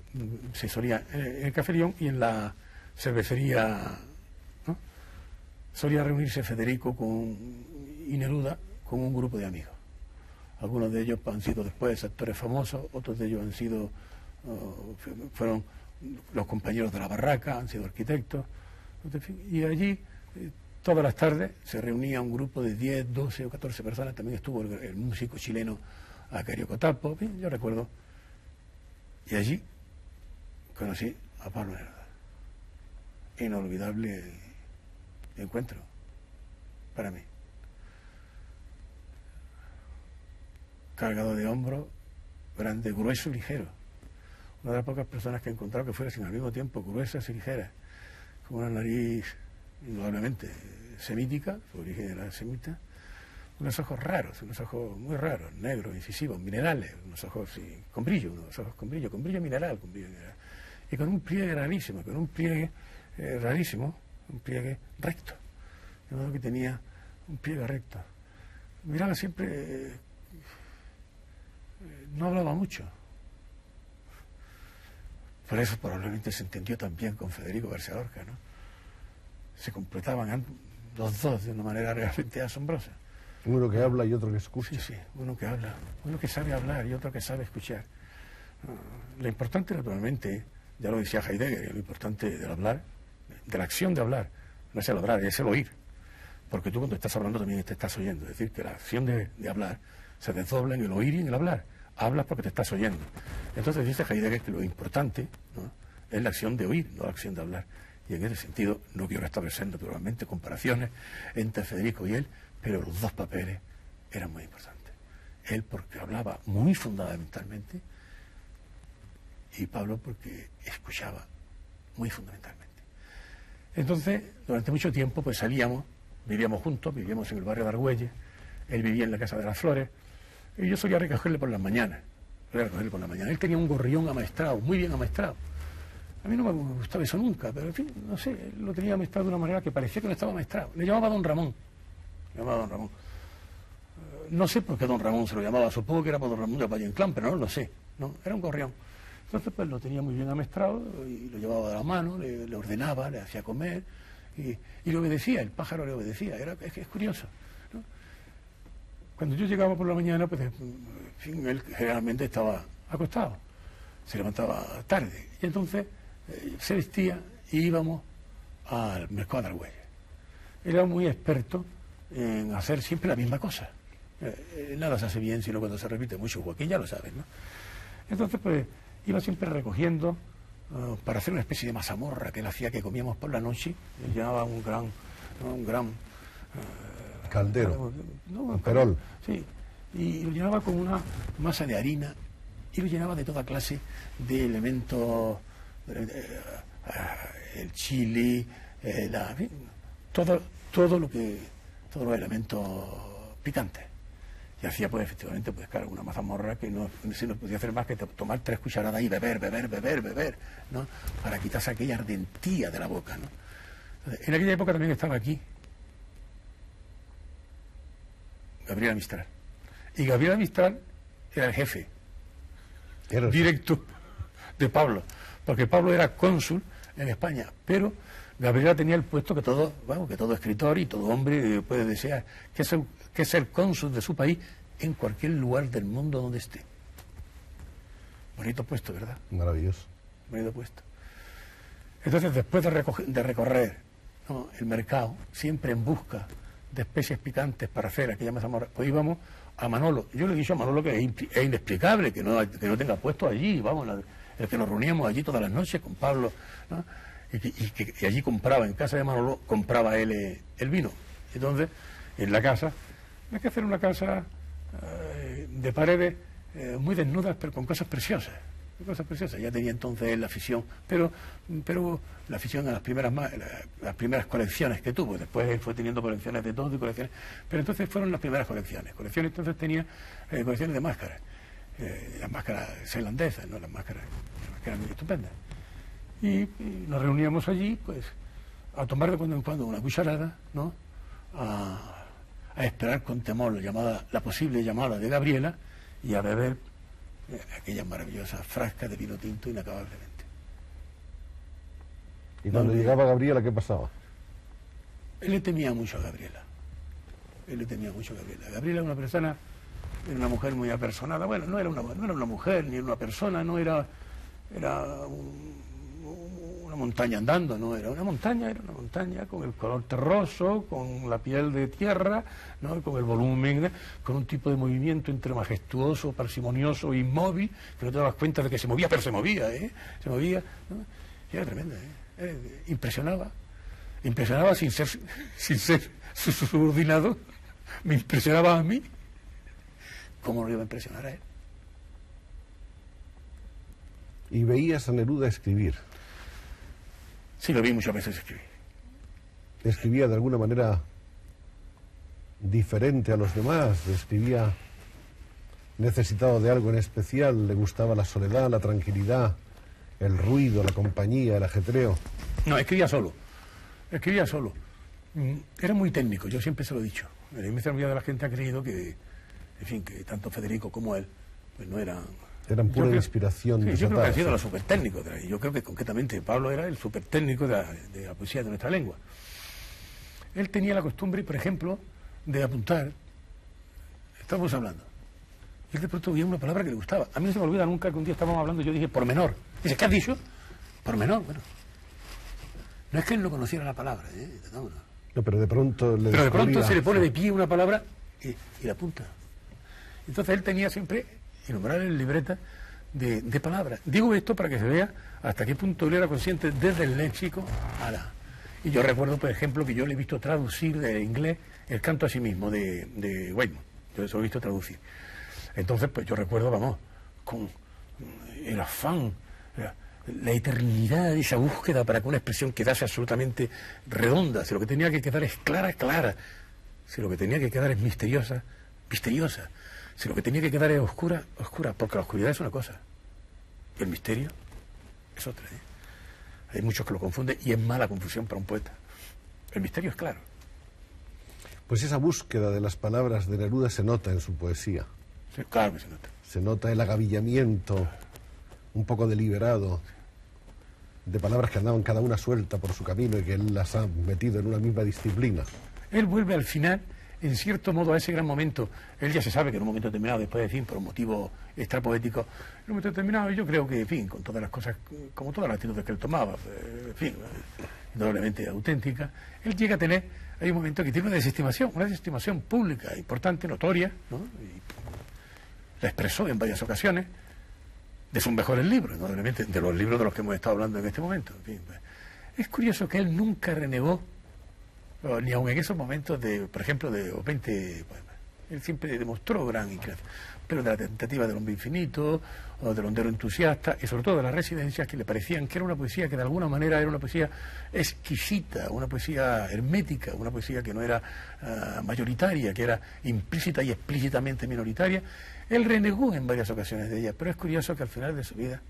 el Café León y en la cervecería, ¿no?, solía reunirse Federico y Neruda con un grupo de amigos. Algunos de ellos han sido después actores famosos, otros de ellos fueron los compañeros de la barraca, han sido arquitectos, y allí todas las tardes se reunía un grupo de 10, 12 o 14 personas. También estuvo el músico chileno Acario Cotapo, yo recuerdo, y allí conocí a Pablo Neruda. Inolvidable encuentro para mí. Cargado de hombros, grande, grueso y ligero. Una de las pocas personas que he encontrado que fuera, sin al mismo tiempo, gruesas y ligeras, con una nariz indudablemente semítica, su origen era semita, unos ojos raros, unos ojos muy raros, negros, incisivos, minerales, unos ojos con brillo, con brillo mineral, y con un pliegue rarísimo, un pliegue recto, de modo que tenía un pliegue recto. Miraba siempre, no hablaba mucho. Por eso probablemente se entendió también con Federico García Lorca, ¿no? Se completaban los dos de una manera realmente asombrosa. Uno que habla y otro que escucha. Sí, sí, uno que habla, uno que sabe hablar y otro que sabe escuchar. Lo importante, naturalmente, ya lo decía Heidegger, lo importante del hablar, de la acción de hablar, no es el hablar, es el oír. Porque tú, cuando estás hablando, también te estás oyendo. Es decir, que la acción de hablar se desdobla en el oír y en el hablar. Hablas porque te estás oyendo. Entonces dice Heidegger que lo importante, ¿no?, es la acción de oír, no la acción de hablar. Y en ese sentido no quiero establecer naturalmente comparaciones entre Federico y él, pero los dos papeles eran muy importantes. Él porque hablaba muy fundamentalmente y Pablo porque escuchaba muy fundamentalmente. Entonces, durante mucho tiempo pues salíamos, vivíamos juntos, vivíamos en el barrio de Argüelles, él vivía en la Casa de las Flores, y yo solía recogerle por las mañanas. Él tenía un gorrión amaestrado, muy bien amaestrado. A mí no me gustaba eso nunca, pero en fin, no sé, él lo tenía amaestrado de una manera que parecía que no estaba amaestrado. Le llamaba Don Ramón. No sé por qué Don Ramón se lo llamaba, supongo que era por Don Ramón de Valle Inclán, pero no lo sé, ¿no? Era un gorrión. Entonces pues lo tenía muy bien amaestrado y lo llevaba de la mano, le ordenaba, le hacía comer y le obedecía, el pájaro le obedecía, es curioso, ¿no? Cuando yo llegaba por la mañana, pues en fin, él generalmente estaba acostado, se levantaba tarde y entonces se vestía y íbamos al mercado de Argüelles. Era muy experto en hacer siempre la misma cosa. Nada se hace bien sino cuando se repite mucho, Joaquín ya lo sabes, ¿no? Entonces pues iba siempre recogiendo para hacer una especie de mazamorra que él hacía, que comíamos por la noche. Él llenaba un gran caldero, un perol. Sí, y lo llenaba con una masa de harina y lo llenaba de toda clase de elementos, el chili, todos los elementos picantes. Y hacía pues efectivamente pues claro, una mazamorra que no se nos podía hacer más que tomar 3 cucharadas y beber, ¿no? Para quitarse aquella ardentía de la boca, ¿no? Entonces, en aquella época también estaba aquí Gabriela Mistral. Y Gabriela Mistral era el jefe directo de Pablo, porque Pablo era cónsul en España, pero Gabriela tenía el puesto que todo escritor y todo hombre puede desear, que es el cónsul de su país en cualquier lugar del mundo donde esté. Bonito puesto, ¿verdad? Maravilloso. Bonito puesto. Entonces, después de recorrer, ¿no?, el mercado, siempre en busca de especies picantes para hacer aquella mazamorra, pues íbamos a Manolo. Yo le he dicho a Manolo que es inexplicable que no tenga puesto allí, vamos, el que nos reuníamos allí todas las noches con Pablo, ¿no? Y allí compraba, en casa de Manolo, compraba él el vino. Entonces, en la casa, hay que hacer una casa de paredes muy desnudas, pero con cosas preciosas. Ya tenía entonces él la afición, pero la afición a las primeras colecciones que tuvo. Después él fue teniendo colecciones de todo y colecciones, pero entonces fueron las primeras colecciones. Entonces tenía colecciones de máscaras, las máscaras irlandesas, ¿no? Las máscaras muy estupendas. Y nos reuníamos allí, pues, a tomar de cuando en cuando una cucharada, ¿no? A esperar con temor la posible llamada de Gabriela y a beber aquella maravillosa frasca de vino tinto inacabablemente. ¿Y cuando llegaba Gabriela, qué pasaba? Él le temía mucho a Gabriela. Gabriela era una persona, era una mujer muy apersonada. Bueno, no era una mujer ni una persona, no era una montaña andando, no era una montaña con el color terroso, con la piel de tierra, ¿no? Con el volumen, con un tipo de movimiento entre majestuoso, parsimonioso e inmóvil, que no te dabas cuenta de que se movía, pero se movía, ¿no? Y era tremenda, impresionaba sin ser su subordinado, me impresionaba a mí. ¿Cómo lo iba a impresionar a él? ¿Y veías a Neruda escribir? Sí, lo vi muchas veces escribir. ¿Escribía de alguna manera diferente a los demás? ¿Escribía necesitado de algo en especial? ¿Le gustaba la soledad, la tranquilidad, el ruido, la compañía, el ajetreo? No, escribía solo. Era muy técnico, yo siempre se lo he dicho. La inmensa mayoría de la gente ha creído que, en fin, que tanto Federico como él, pues no eran... Eran pura inspiración. Sí, yo creo que han sido los supertécnicos. Yo creo que concretamente Pablo era el supertécnico de la poesía de nuestra lengua. Él tenía la costumbre, por ejemplo, de apuntar. Estábamos hablando. Y él de pronto oía una palabra que le gustaba. A mí no se me olvida nunca que un día estábamos hablando y yo dije, pormenor. Dice, ¿qué has dicho? Pormenor, bueno. No es que él no conociera la palabra, No, pero de pronto se le pone de pie una palabra y la apunta. Entonces él tenía siempre innumerables libretas de palabras. Digo esto para que se vea hasta qué punto él era consciente desde el léxico a la... Y yo recuerdo, por ejemplo, que yo le he visto traducir de inglés el canto a sí mismo de Weymouth. Yo eso lo he visto traducir. Entonces, pues yo recuerdo, vamos, con el afán, la eternidad de esa búsqueda para que una expresión quedase absolutamente redonda. Si lo que tenía que quedar es clara, si lo que tenía que quedar es misteriosa, misteriosa. Si lo que tenía que quedar es oscura, oscura, porque la oscuridad es una cosa, y el misterio es otra, ¿eh? Hay muchos que lo confunden y es mala confusión para un poeta. El misterio es claro. Pues esa búsqueda de las palabras de Neruda se nota en su poesía. Sí, claro que se nota. Se nota el agavillamiento un poco deliberado de palabras que andaban cada una suelta por su camino y que él las ha metido en una misma disciplina. Él vuelve al final, en cierto modo, a ese gran momento. Él ya se sabe que en un momento determinado, después de fin, por un motivo extrapoético, en un momento determinado, yo creo que, en fin, con todas las cosas, como todas las actitudes que él tomaba, en fin, indudablemente auténtica, él llega a tener, hay un momento que tiene una desestimación pública, importante, notoria, ¿no? Y la expresó en varias ocasiones, de sus mejores libros, indudablemente, de los libros de los que hemos estado hablando en este momento. En fin, pues, es curioso que él nunca renegó, ni aun en esos momentos de, por ejemplo, de 20 poemas. Él siempre demostró gran inclinación, pero de la tentativa del hombre infinito, o del hondero entusiasta, y sobre todo de las residencias que le parecían que era una poesía que de alguna manera era una poesía exquisita, una poesía hermética, una poesía que no era mayoritaria, que era implícita y explícitamente minoritaria. Él renegó en varias ocasiones de ella, pero es curioso que al final de su vida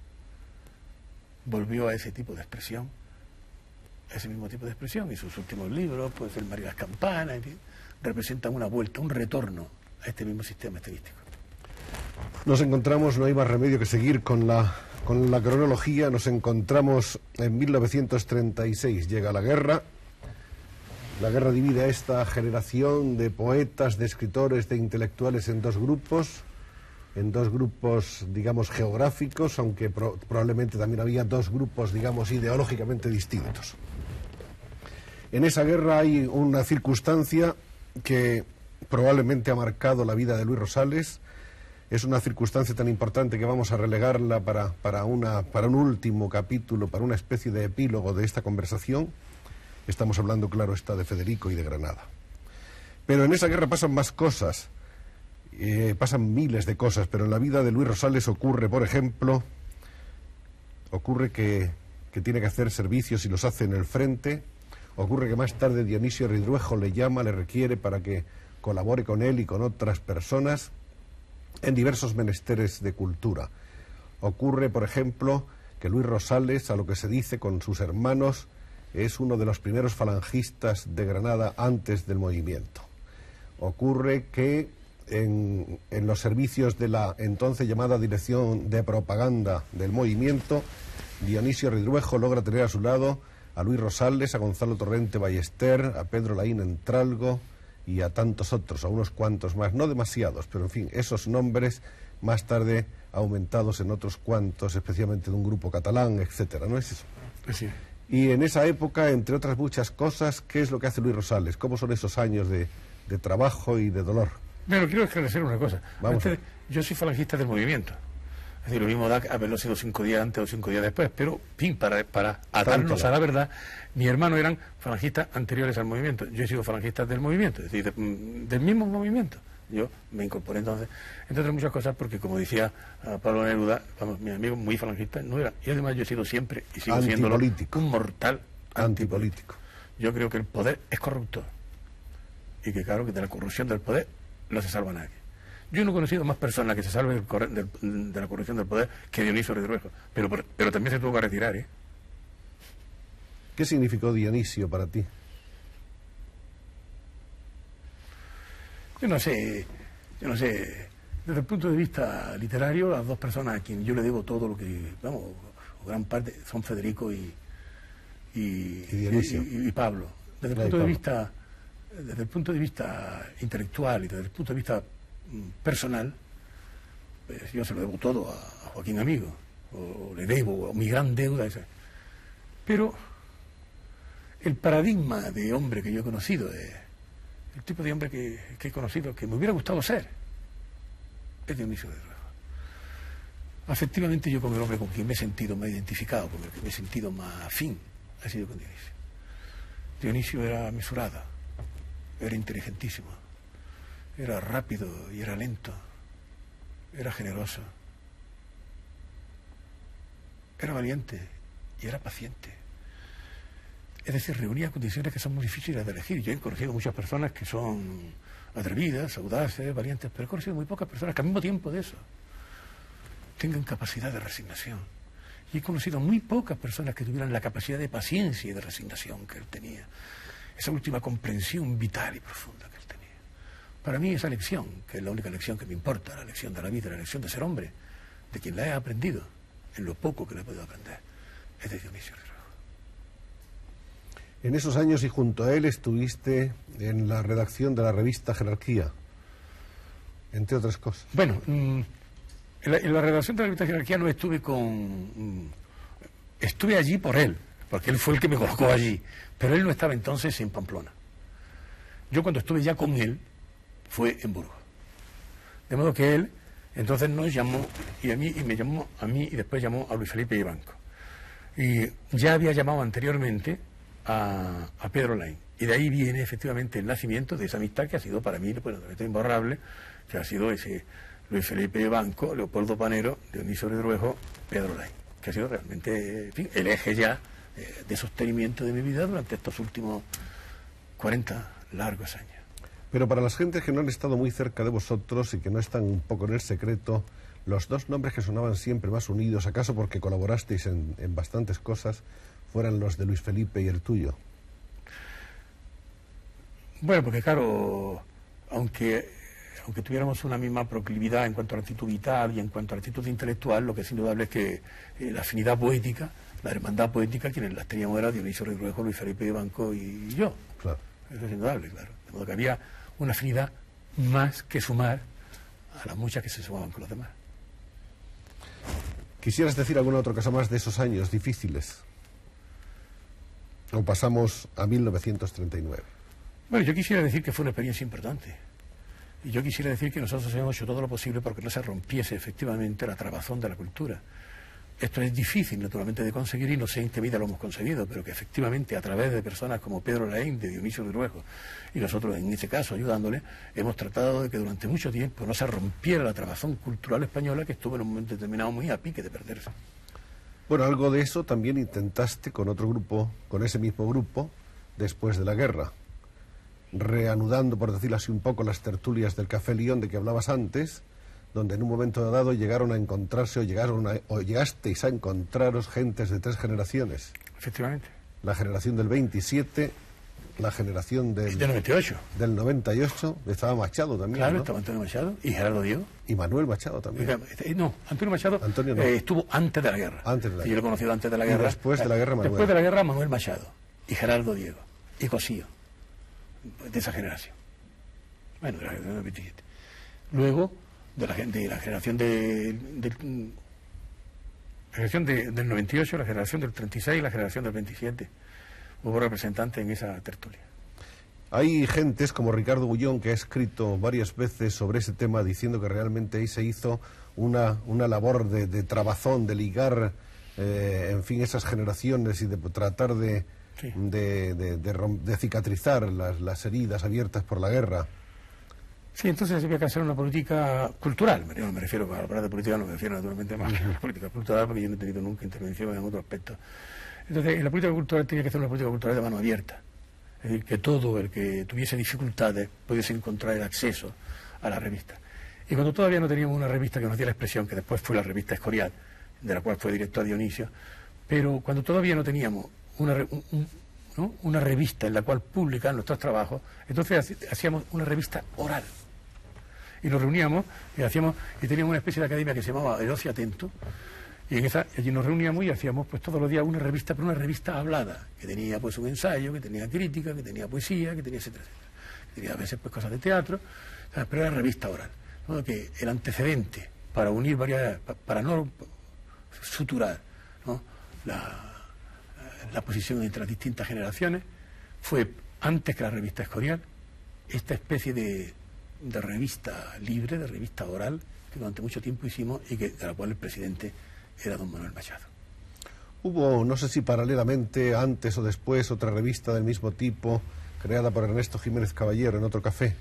volvió a ese tipo de expresión, a ese mismo tipo de expresión, y sus últimos libros, pues El mar y las campanas, en fin, representan una vuelta, un retorno a este mismo sistema estilístico. Nos encontramos, no hay más remedio que seguir con la cronología. Nos encontramos en 1936, llega la guerra. La guerra divide a esta generación de poetas, de escritores, de intelectuales en dos grupos, digamos, geográficos, aunque probablemente también había dos grupos, digamos, ideológicamente distintos. En esa guerra hay una circunstancia que probablemente ha marcado la vida de Luis Rosales. Es una circunstancia tan importante que vamos a relegarla para un último capítulo, para una especie de epílogo de esta conversación. Estamos hablando, claro está, de Federico y de Granada. Pero en esa guerra pasan más cosas, pasan miles de cosas, pero en la vida de Luis Rosales ocurre, por ejemplo, que tiene que hacer servicios y los hace en el frente. Ocurre que más tarde Dionisio Ridruejo le llama, le requiere para que colabore con él y con otras personas en diversos menesteres de cultura. Ocurre, por ejemplo, que Luis Rosales, a lo que se dice con sus hermanos, es uno de los primeros falangistas de Granada antes del movimiento. Ocurre que en los servicios de la entonces llamada Dirección de Propaganda del movimiento, Dionisio Ridruejo logra tener a su lado a Luis Rosales, a Gonzalo Torrente Ballester, a Pedro Laín Entralgo y a tantos otros, a unos cuantos más, no demasiados, pero en fin, esos nombres más tarde aumentados en otros cuantos, especialmente de un grupo catalán, etcétera, ¿no es eso? Sí. Y en esa época, entre otras muchas cosas, ¿qué es lo que hace Luis Rosales? ¿Cómo son esos años de trabajo y de dolor? Bueno, quiero esclarecer una cosa. Vamos. Yo soy falangista del movimiento. Es decir, lo mismo da haberlo sido 5 días antes o 5 días después, pero, en fin, para atarnos a la verdad, mi hermano eran falangistas anteriores al movimiento. Yo he sido falangista del movimiento, es decir, del mismo movimiento. Yo me incorporé entonces, entre otras muchas cosas, porque como decía Pablo Neruda, vamos, mi amigo muy falangista no era. Y además yo he sido siempre, y sigo siendo un mortal antipolítico. Yo creo que el poder es corrupto. Y que claro, que de la corrupción del poder no se salva nadie. Yo no he conocido más personas que se salven de la corrupción del poder que Dionisio Ridruejo, pero también se tuvo que retirar, ¿eh? ¿Qué significó Dionisio para ti? Yo no sé, desde el punto de vista literario, las dos personas a quien yo le debo todo lo que, vamos, gran parte, son Federico y Pablo. Desde el punto de vista intelectual y desde el punto de vista personal, pues yo se lo debo todo a Joaquín Amigo, o le debo, o mi gran deuda esa. Pero el paradigma de hombre que yo he conocido, el tipo de hombre que he conocido, que me hubiera gustado ser, es Dionisio Ridruejo. Afectivamente yo con el hombre con quien me he sentido más identificado, con el que me he sentido más afín, ha sido con Dionisio. Dionisio era mesurado, era inteligentísimo, era rápido y era lento, era generoso, era valiente y era paciente. Es decir, reunía condiciones que son muy difíciles de elegir. Yo he conocido muchas personas que son atrevidas, audaces, valientes, pero he conocido muy pocas personas que al mismo tiempo de eso tengan capacidad de resignación. Y he conocido muy pocas personas que tuvieran la capacidad de paciencia y de resignación que él tenía. Esa última comprensión vital y profunda que él tenía. Para mí esa lección, que es la única lección que me importa, la lección de la vida, la lección de ser hombre, de quien la he aprendido, en lo poco que la he podido aprender, es de Dionisio Ridruejo. En esos años y junto a él estuviste en la redacción de la revista Jerarquía, entre otras cosas. Bueno, en la redacción de la revista Jerarquía no estuve estuve allí por él, porque él fue el que me colocó allí, pero él no estaba entonces en Pamplona. Yo cuando estuve ya con él, fue en Burgos. De modo que él entonces nos llamó, y me llamó a mí, y después llamó a Luis Felipe Ibanco. Y ya había llamado anteriormente a Pedro Laín. Y de ahí viene efectivamente el nacimiento de esa amistad que ha sido para mí imborrable, que ha sido ese Luis Felipe Banco, Leopoldo Panero, Dionisio Ridruejo, Pedro Laín, que ha sido realmente, en fin, el eje ya de sostenimiento de mi vida durante estos últimos 40 largos años. Pero para las gentes que no han estado muy cerca de vosotros y que no están un poco en el secreto, los dos nombres que sonaban siempre más unidos, acaso porque colaborasteis en bastantes cosas, fueran los de Luis Felipe y el tuyo. Bueno, porque claro, aunque tuviéramos una misma proclividad en cuanto a la actitud vital y en cuanto a la actitud intelectual, lo que es indudable es que la afinidad poética, la hermandad poética, quienes las teníamos era Dionisio Ridruejo, Luis Felipe Banco y yo. Claro. Eso es indudable, claro. De modo que había una afinidad más que sumar a las muchas que se sumaban con los demás. ¿Quisieras decir alguna otra cosa más de esos años difíciles? ¿O pasamos a 1939? Bueno, yo quisiera decir que fue una experiencia importante. Y yo quisiera decir que nosotros hemos hecho todo lo posible porque no se rompiese efectivamente la trabazón de la cultura. Esto es difícil, naturalmente, de conseguir y no sé en qué medida lo hemos conseguido, pero que efectivamente a través de personas como Pedro Laín, de Dionisio Ridruejo, y nosotros en este caso ayudándole, hemos tratado de que durante mucho tiempo no se rompiera la trabazón cultural española que estuvo en un momento determinado muy a pique de perderse. Bueno, algo de eso también intentaste con otro grupo, con ese mismo grupo, después de la guerra, reanudando, por decirlo así, un poco las tertulias del Café Lión de que hablabas antes, donde en un momento dado llegaron a encontrarse o llegasteis a encontraros gentes de 3 generaciones. Efectivamente. La generación del 27, la generación del 98. Del 98, estaba Machado también. Claro, ¿no? estaba Antonio Machado y Gerardo Diego. Y Manuel Machado también. No, Antonio Machado no. Estuvo antes de la guerra. Antes de la guerra. Yo lo he conocido antes de la guerra. Y después de la guerra, Manuel. Después de la guerra, Manuel Machado y Gerardo Diego y Cosío, de esa generación. Bueno, de la generación del 27. Luego, de la generación del 98, la generación del 36 y la generación del 27. Hubo representantes en esa tertulia. Hay gentes como Ricardo Bullón que ha escrito varias veces sobre ese tema diciendo que realmente ahí se hizo una labor de trabazón, de ligar, en fin, esas generaciones y de tratar de cicatrizar las heridas abiertas por la guerra. Sí, entonces había que hacer una política cultural. No me refiero, a hablar de política no me refiero naturalmente más a la política cultural, porque yo no he tenido nunca intervención en otro aspecto. Entonces, en la política cultural tenía que hacer una política cultural de mano abierta. Es decir, que todo el que tuviese dificultades pudiese encontrar el acceso a la revista. Y cuando todavía no teníamos una revista que nos diera la expresión, que después fue la revista Escorial, de la cual fue director Dionisio, pero cuando todavía no teníamos una revista en la cual publicar nuestros trabajos, entonces hacíamos una revista oral. Y nos reuníamos y teníamos una especie de academia que se llamaba El Ocio Atento, y allí nos reuníamos y hacíamos pues todos los días una revista, pero una revista hablada, que tenía pues un ensayo, que tenía crítica, que tenía poesía, que tenía etcétera, etcétera. Que tenía a veces pues cosas de teatro, pero era revista oral. ¿No? Que el antecedente para unir para no suturar, ¿no? la posición entre las distintas generaciones, fue antes que la revista Escorial, esta especie de revista libre, de revista oral, que durante mucho tiempo hicimos y de la cual el presidente era don Manuel Machado. Hubo, no sé si paralelamente, antes o después, otra revista del mismo tipo, creada por Ernesto Jiménez Caballero en otro café.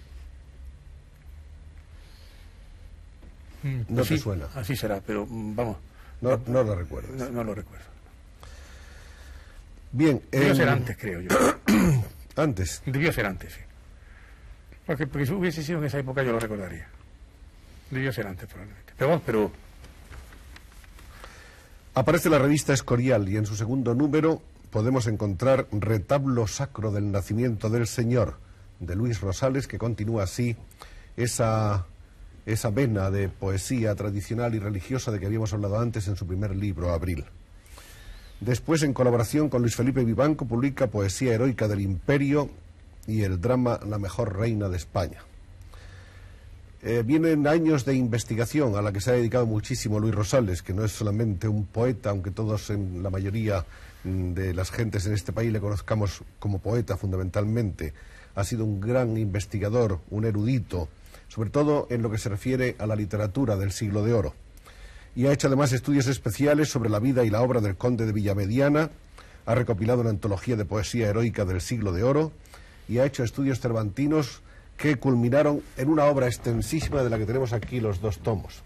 ¿No te suena? Así será, pero vamos. No lo recuerdo. No lo recuerdo. Bien. Debió ser antes, creo yo. Antes. Debió ser antes, sí. Porque si hubiese sido en esa época yo lo recordaría. Debió ser antes, probablemente. Pero... Aparece la revista Escorial y en su segundo número podemos encontrar Retablo Sacro del Nacimiento del Señor, de Luis Rosales, que continúa así esa vena de poesía tradicional y religiosa de que habíamos hablado antes en su primer libro, Abril. Después, en colaboración con Luis Felipe Vivanco, publica Poesía Heroica del Imperio y el drama La Mejor Reina de España. Vienen años de investigación a la que se ha dedicado muchísimo Luis Rosales, que no es solamente un poeta, aunque todos en la mayoría de las gentes en este país le conozcamos como poeta fundamentalmente. Ha sido un gran investigador, un erudito, sobre todo en lo que se refiere a la literatura del Siglo de Oro. Y ha hecho además estudios especiales sobre la vida y la obra del conde de Villamediana, ha recopilado una antología de poesía heroica del Siglo de Oro y ha hecho estudios cervantinos que culminaron en una obra extensísima de la que tenemos aquí los 2 tomos.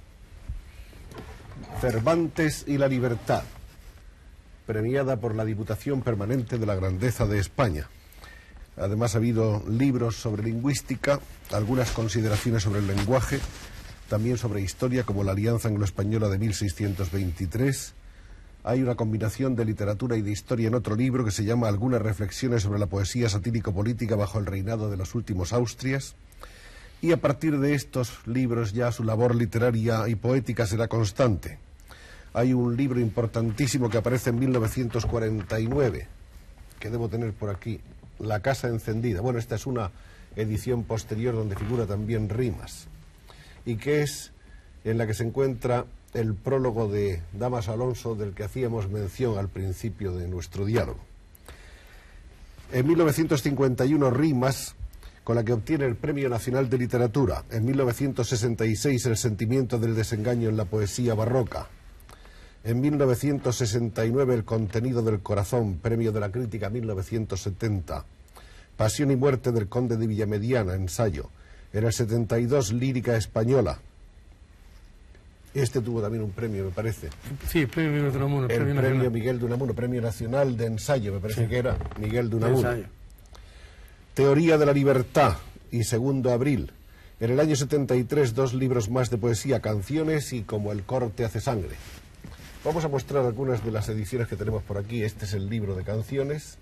Cervantes y la libertad, premiada por la Diputación Permanente de la Grandeza de España. Además ha habido libros sobre lingüística, algunas consideraciones sobre el lenguaje, también sobre historia, como la Alianza Anglo-Española de 1623. Hay una combinación de literatura y de historia en otro libro que se llama Algunas reflexiones sobre la poesía satírico-política bajo el reinado de los últimos Austrias. Y a partir de estos libros ya su labor literaria y poética será constante. Hay un libro importantísimo que aparece en 1949, que debo tener por aquí, La Casa Encendida. Bueno, esta es una edición posterior donde figura también rimas, y que es en la que se encuentra el prólogo de Damas Alonso, del que hacíamos mención al principio de nuestro diálogo. En 1951, Rimas, con la que obtiene el Premio Nacional de Literatura. En 1966, El sentimiento del desengaño en la poesía barroca. En 1969, El contenido del corazón, Premio de la Crítica 1970. Pasión y muerte del conde de Villamediana, ensayo. En el 72, Lírica española. Este tuvo también un premio, me parece. Sí, el premio Miguel de Unamuno. El premio Miguel de Unamuno, Premio Nacional de Ensayo, me parece que era Miguel de Unamuno. Teoría de la libertad y Segundo Abril. En el año 73, 2 libros más de poesía, Canciones y Como el corte hace sangre. Vamos a mostrar algunas de las ediciones que tenemos por aquí. Este es el libro de Canciones.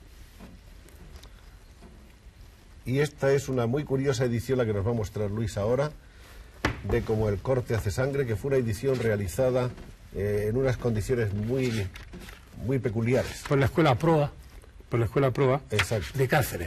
Y esta es una muy curiosa edición la que nos va a mostrar Luis ahora, de Como el corte hace sangre, que fue una edición realizada en unas condiciones muy peculiares. Por la escuela Proa, Exacto. de Cáceres,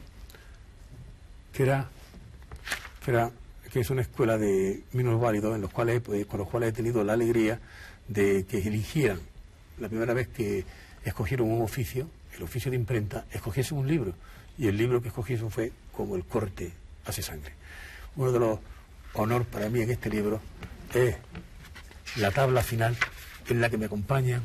que es una escuela de minusválidos en los cuales, con los cuales he tenido la alegría de que eligieran, la primera vez que escogieron un oficio, el oficio de imprenta, escogiesen un libro, y el libro que escogiesen fue Como el corte hace sangre. Uno de los honores para mí en este libro es la tabla final en la que me acompañan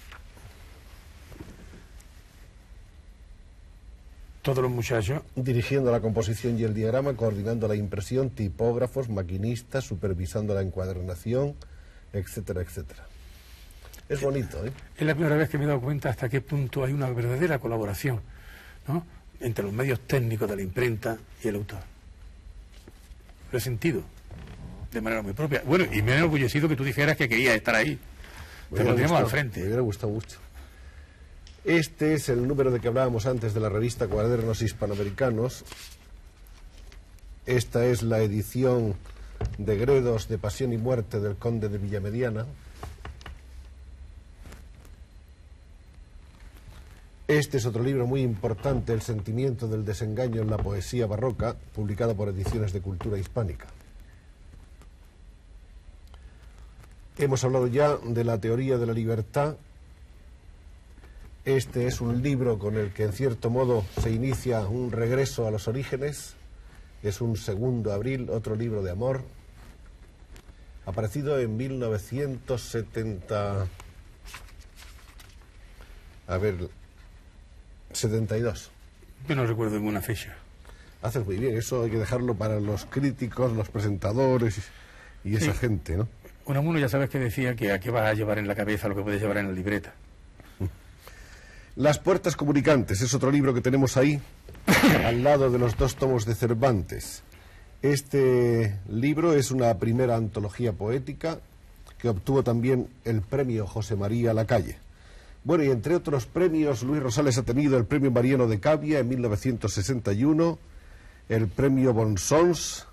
todos los muchachos. Dirigiendo la composición y el diagrama, coordinando la impresión, tipógrafos, maquinistas, supervisando la encuadernación, etcétera, etcétera. Es bonito, ¿eh? Es la primera vez que me he dado cuenta hasta qué punto hay una verdadera colaboración, ¿no?, entre los medios técnicos de la imprenta y el autor. Lo he sentido de manera muy propia. Bueno, y me he enorgullecido que tú dijeras que querías estar ahí. Te lo tenemos al frente. Me hubiera gustado mucho. Este es el número de que hablábamos antes de la revista Cuadernos Hispanoamericanos. Esta es la edición de Gredos de Pasión y muerte del conde de Villamediana. Este es otro libro muy importante, El sentimiento del desengaño en la poesía barroca, publicado por Ediciones de Cultura Hispánica. Hemos hablado ya de la teoría de la libertad. Este es un libro con el que en cierto modo se inicia un regreso a los orígenes. Es un Segundo Abril, otro libro de amor, aparecido en 1970... 72. Yo no recuerdo ninguna fecha. Haces muy bien, eso hay que dejarlo para los críticos, los presentadores y esa gente, ¿no? Unamuno ya sabes que decía que a qué vas a llevar en la cabeza lo que puedes llevar en la libreta. Las puertas comunicantes es otro libro que tenemos ahí, al lado de los 2 tomos de Cervantes. Este libro es una primera antología poética que obtuvo también el premio José María Lacalle. Bueno, y entre otros premios, Luis Rosales ha tenido el premio Mariano de Cavia en 1961, el premio Bonsons,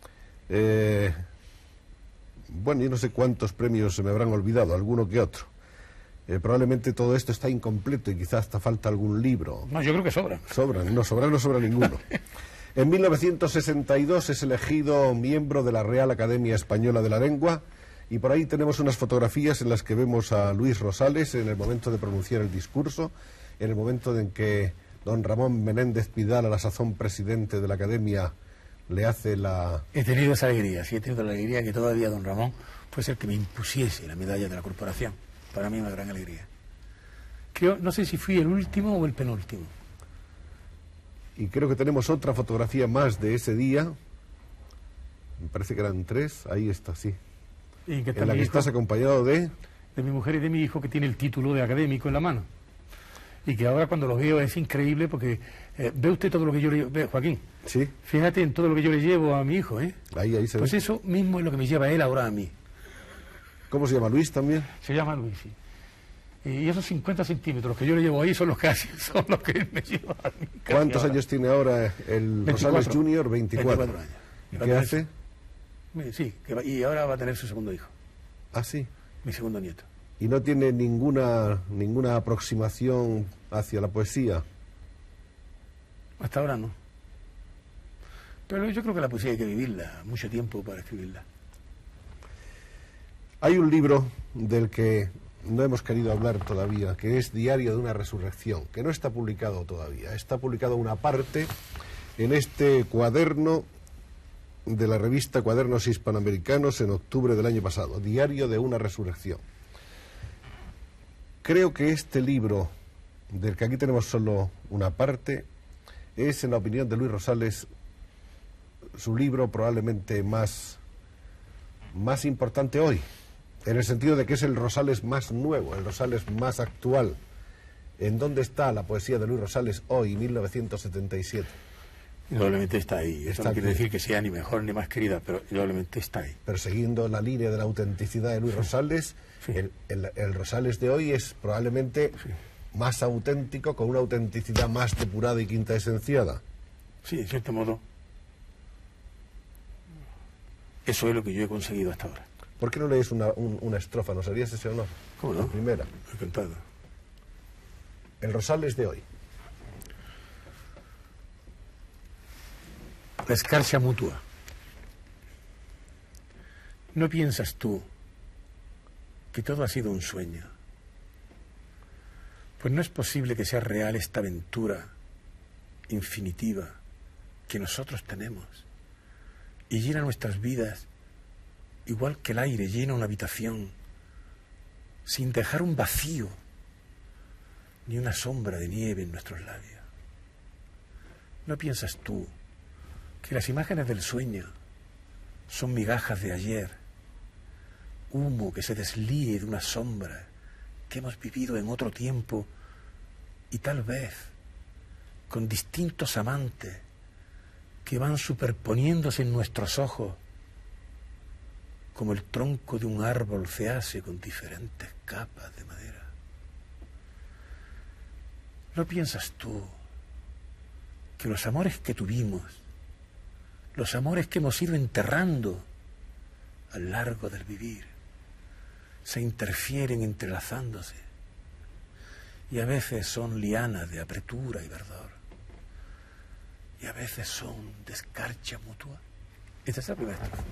bueno, yo no sé cuántos premios se me habrán olvidado, alguno que otro. Probablemente todo esto está incompleto y quizás hasta falta algún libro. No, yo creo que sobra. No sobra ninguno. En 1962 es elegido miembro de la Real Academia Española de la Lengua y por ahí tenemos unas fotografías en las que vemos a Luis Rosales en el momento de pronunciar el discurso, en el momento en que don Ramón Menéndez Pidal, a la sazón presidente de la Academia, le hace la... He tenido esa alegría, sí, he tenido la alegría que todavía don Ramón fuese el que me impusiese la medalla de la corporación. Para mí una gran alegría. Creo, no sé si fui el último o el penúltimo. Y creo que tenemos otra fotografía más de ese día. Me parece que eran 3. Ahí está, sí. ¿Y en la que estás acompañado de mi mujer y de mi hijo, que tiene el título de académico en la mano. Y que ahora cuando lo veo es increíble porque ve usted todo lo que yo le llevo, Joaquín. Sí. Fíjate en todo lo que yo le llevo a mi hijo, ¿eh? Ahí se pues ve. Eso mismo es lo que me lleva él ahora a mí. ¿Cómo se llama? ¿Luis también? Se llama Luis, sí. Y esos 50 centímetros que yo le llevo ahí son los que él me lleva a mí. ¿Cuántos años tiene ahora el 24. Rosales Junior? 24 años. ¿Y qué hace? Sí, y ahora va a tener su segundo hijo. ¿Ah, sí? Mi segundo nieto. ¿Y no tiene ninguna aproximación hacia la poesía? Hasta ahora no. Pero yo creo que la poesía hay que vivirla, mucho tiempo para escribirla. Hay un libro del que no hemos querido hablar todavía, que es Diario de una Resurrección, que no está publicado todavía. Está publicado una parte en este cuaderno de la revista Cuadernos Hispanoamericanos en octubre del año pasado, Diario de una Resurrección. Creo que este libro, del que aquí tenemos solo una parte, es, en la opinión de Luis Rosales, su libro probablemente más importante hoy, en el sentido de que es el Rosales más nuevo, el Rosales más actual. ¿En dónde está la poesía de Luis Rosales hoy, 1977? Indudablemente está ahí. Eso no quiere decir que sea ni mejor ni más querida, pero indudablemente está ahí. Pero siguiendo la línea de la autenticidad de Luis Rosales, sí. El Rosales de hoy es probablemente más auténtico, con una autenticidad más depurada y quintaesenciada. Sí, en cierto modo. Eso es lo que yo he conseguido hasta ahora. ¿Por qué no lees una estrofa? ¿Nos harías ese honor? ¿Cómo no? La primera. Encantado. El Rosales de hoy. La escarcha mutua. ¿No piensas tú que todo ha sido un sueño? Pues no es posible que sea real esta aventura infinitiva que nosotros tenemos y llena nuestras vidas igual que el aire llena una habitación, sin dejar un vacío ni una sombra de nieve en nuestros labios. ¿No piensas tú que las imágenes del sueño son migajas de ayer, humo que se deslíe de una sombra que hemos vivido en otro tiempo y tal vez con distintos amantes que van superponiéndose en nuestros ojos como el tronco de un árbol se hace con diferentes capas de madera? ¿No piensas tú que los amores que tuvimos, los amores que hemos ido enterrando a lo largo del vivir, se interfieren entrelazándose y a veces son lianas de apretura y verdor y a veces son de escarcha mutua? Esta es la primera estrofa.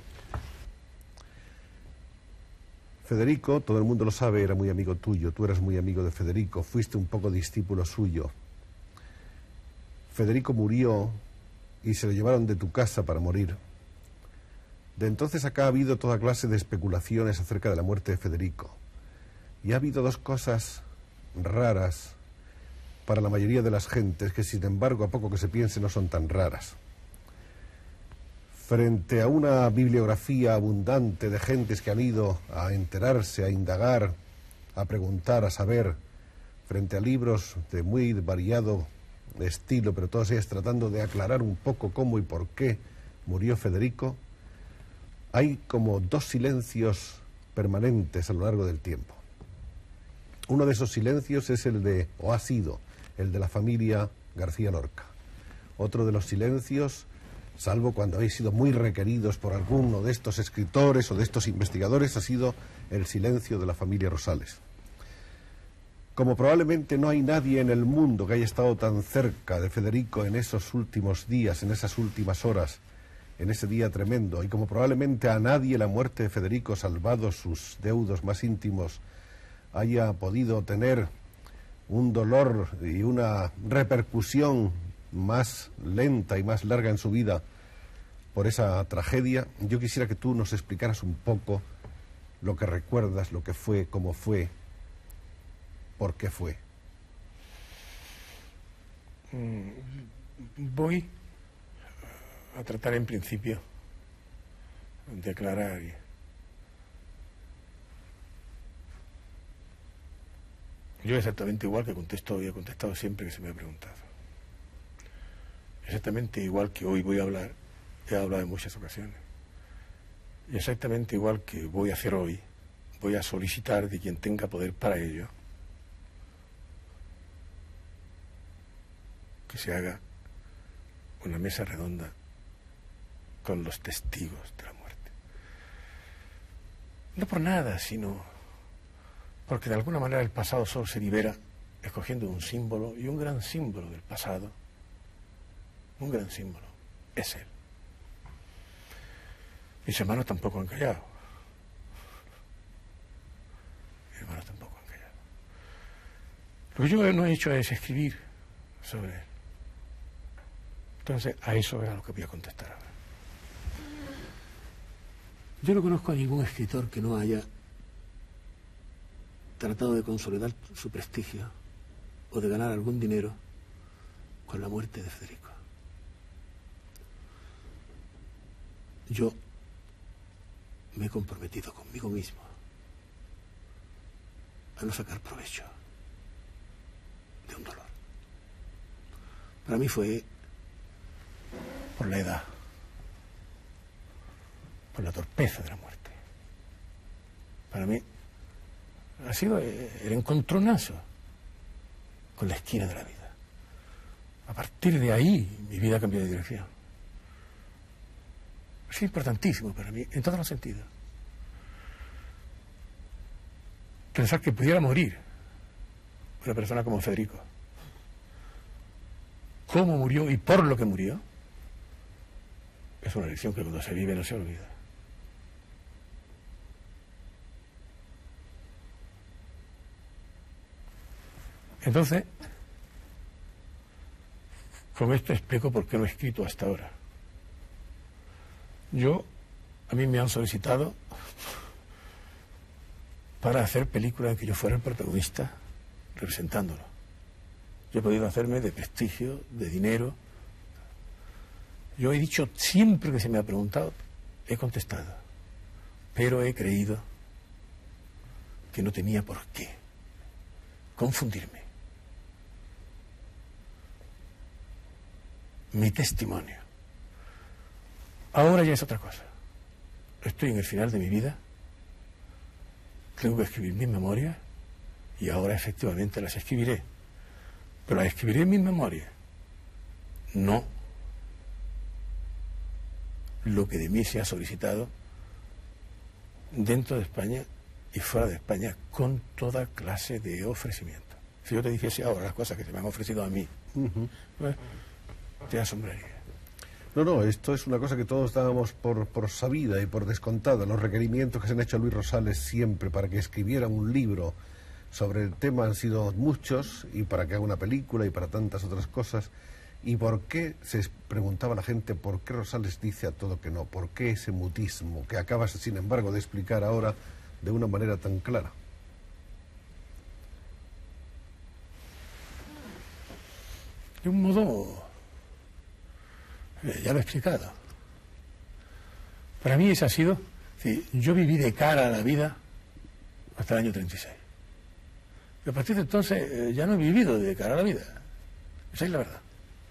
Federico, todo el mundo lo sabe, era muy amigo tuyo, tú eras muy amigo de Federico, fuiste un poco discípulo suyo. Federico murió y se lo llevaron de tu casa para morir. De entonces acá ha habido toda clase de especulaciones acerca de la muerte de Federico. Y ha habido dos cosas raras para la mayoría de las gentes que, sin embargo, a poco que se piense, no son tan raras. Frente a una bibliografía abundante de gentes que han ido a enterarse, a indagar, a preguntar, a saber, frente a libros de muy variado estilo, pero todos ellos tratando de aclarar un poco cómo y por qué murió Federico, hay como dos silencios permanentes a lo largo del tiempo. Uno de esos silencios es el de, o ha sido, el de la familia García Lorca. Otro de los silencios, salvo cuando habéis sido muy requeridos por alguno de estos escritores o de estos investigadores, ha sido el silencio de la familia Rosales. Como probablemente no hay nadie en el mundo que haya estado tan cerca de Federico en esos últimos días, en esas últimas horas, en ese día tremendo, y como probablemente a nadie la muerte de Federico, salvados sus deudos más íntimos, haya podido tener un dolor y una repercusión más lenta y más larga en su vida por esa tragedia, yo quisiera que tú nos explicaras un poco lo que recuerdas, lo que fue, cómo fue, por qué fue. Voy a tratar en principio de aclarar. Yo exactamente igual que contesto y he contestado siempre que se me ha preguntado. Exactamente igual que hoy voy a hablar, he hablado en muchas ocasiones. Y exactamente igual que voy a hacer hoy, voy a solicitar de quien tenga poder para ello que se haga una mesa redonda con los testigos de la muerte. No por nada, sino porque de alguna manera el pasado solo se libera escogiendo un símbolo, y un gran símbolo del pasado, un gran símbolo, es él. Mis hermanos tampoco han callado. Mis hermanos tampoco han callado. Lo que yo no he hecho es escribir sobre él. Entonces, a eso era lo que voy a contestar ahora. Yo no conozco a ningún escritor que no haya tratado de consolidar su prestigio o de ganar algún dinero con la muerte de Federico. Yo me he comprometido conmigo mismo a no sacar provecho de un dolor. Para mí fue por la edad, por la torpeza de la muerte. Para mí ha sido el encontronazo con la esquina de la vida. A partir de ahí mi vida cambió de dirección. Ha sido importantísimo para mí, en todos los sentidos. Pensar que pudiera morir una persona como Federico. Cómo murió y por lo que murió, es una lección que cuando se vive no se olvida. Entonces, con esto explico por qué no he escrito hasta ahora. A mí me han solicitado para hacer películas en que yo fuera el protagonista, representándolo. Yo he podido hacerme de prestigio, de dinero. Yo he dicho, siempre que se me ha preguntado, he contestado, pero he creído que no tenía por qué confundirme. Mi testimonio. Ahora ya es otra cosa. Estoy en el final de mi vida, tengo que escribir mis memorias y ahora efectivamente las escribiré. Pero las escribiré en mis memorias, no lo que de mí se ha solicitado dentro de España y fuera de España, con toda clase de ofrecimiento. Si yo te dijese ahora las cosas que se me han ofrecido a mí, pues, te asombraría. No, esto es una cosa que todos dábamos por sabida y por descontada. Los requerimientos que se han hecho a Luis Rosales siempre para que escribiera un libro sobre el tema han sido muchos, y para que haga una película y para tantas otras cosas. ¿Y por qué? Se preguntaba la gente, ¿por qué Rosales dice a todo que no? ¿Por qué ese mutismo que acabas, sin embargo, de explicar ahora de una manera tan clara? De un modo, ya lo he explicado. Para mí ese ha sido, yo viví de cara a la vida hasta el año 36. Y a partir de entonces ya no he vivido de cara a la vida. Esa es la verdad.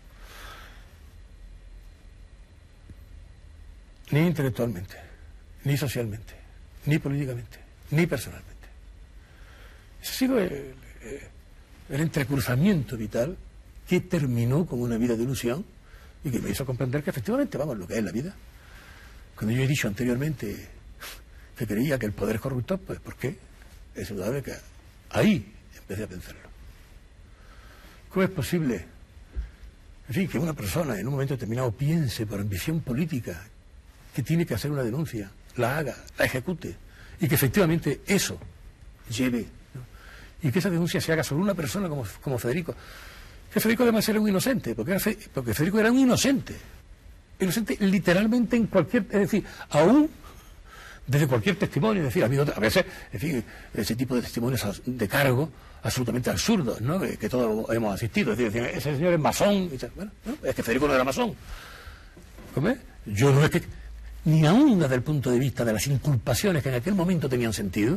Ni intelectualmente, ni socialmente, ni políticamente, ni personalmente. Ese ha sido el entrecruzamiento vital que terminó con una vida de ilusión y que me hizo comprender que efectivamente, vamos, lo que es la vida. Cuando yo he dicho anteriormente que creía que el poder es corrupto, pues ¿por qué? Es indudable que ahí empecé a pensarlo. ¿Cómo es posible, en fin, que una persona en un momento determinado piense por ambición política que tiene que hacer una denuncia, la haga, la ejecute, y que efectivamente eso lleve, ¿no? Y que esa denuncia se haga sobre una persona como Federico? Que Federico además era un inocente, porque Federico era un inocente literalmente en cualquier, es decir, aún desde cualquier testimonio, es decir, ha habido a veces, en fin, ese tipo de testimonios de cargo absolutamente absurdos, ¿no? Que todos hemos asistido, es decir, ese señor es masón, bueno, es que Federico no era masón. ¿Cómo es? Yo no es que, ni aún desde el punto de vista de las inculpaciones que en aquel momento tenían sentido,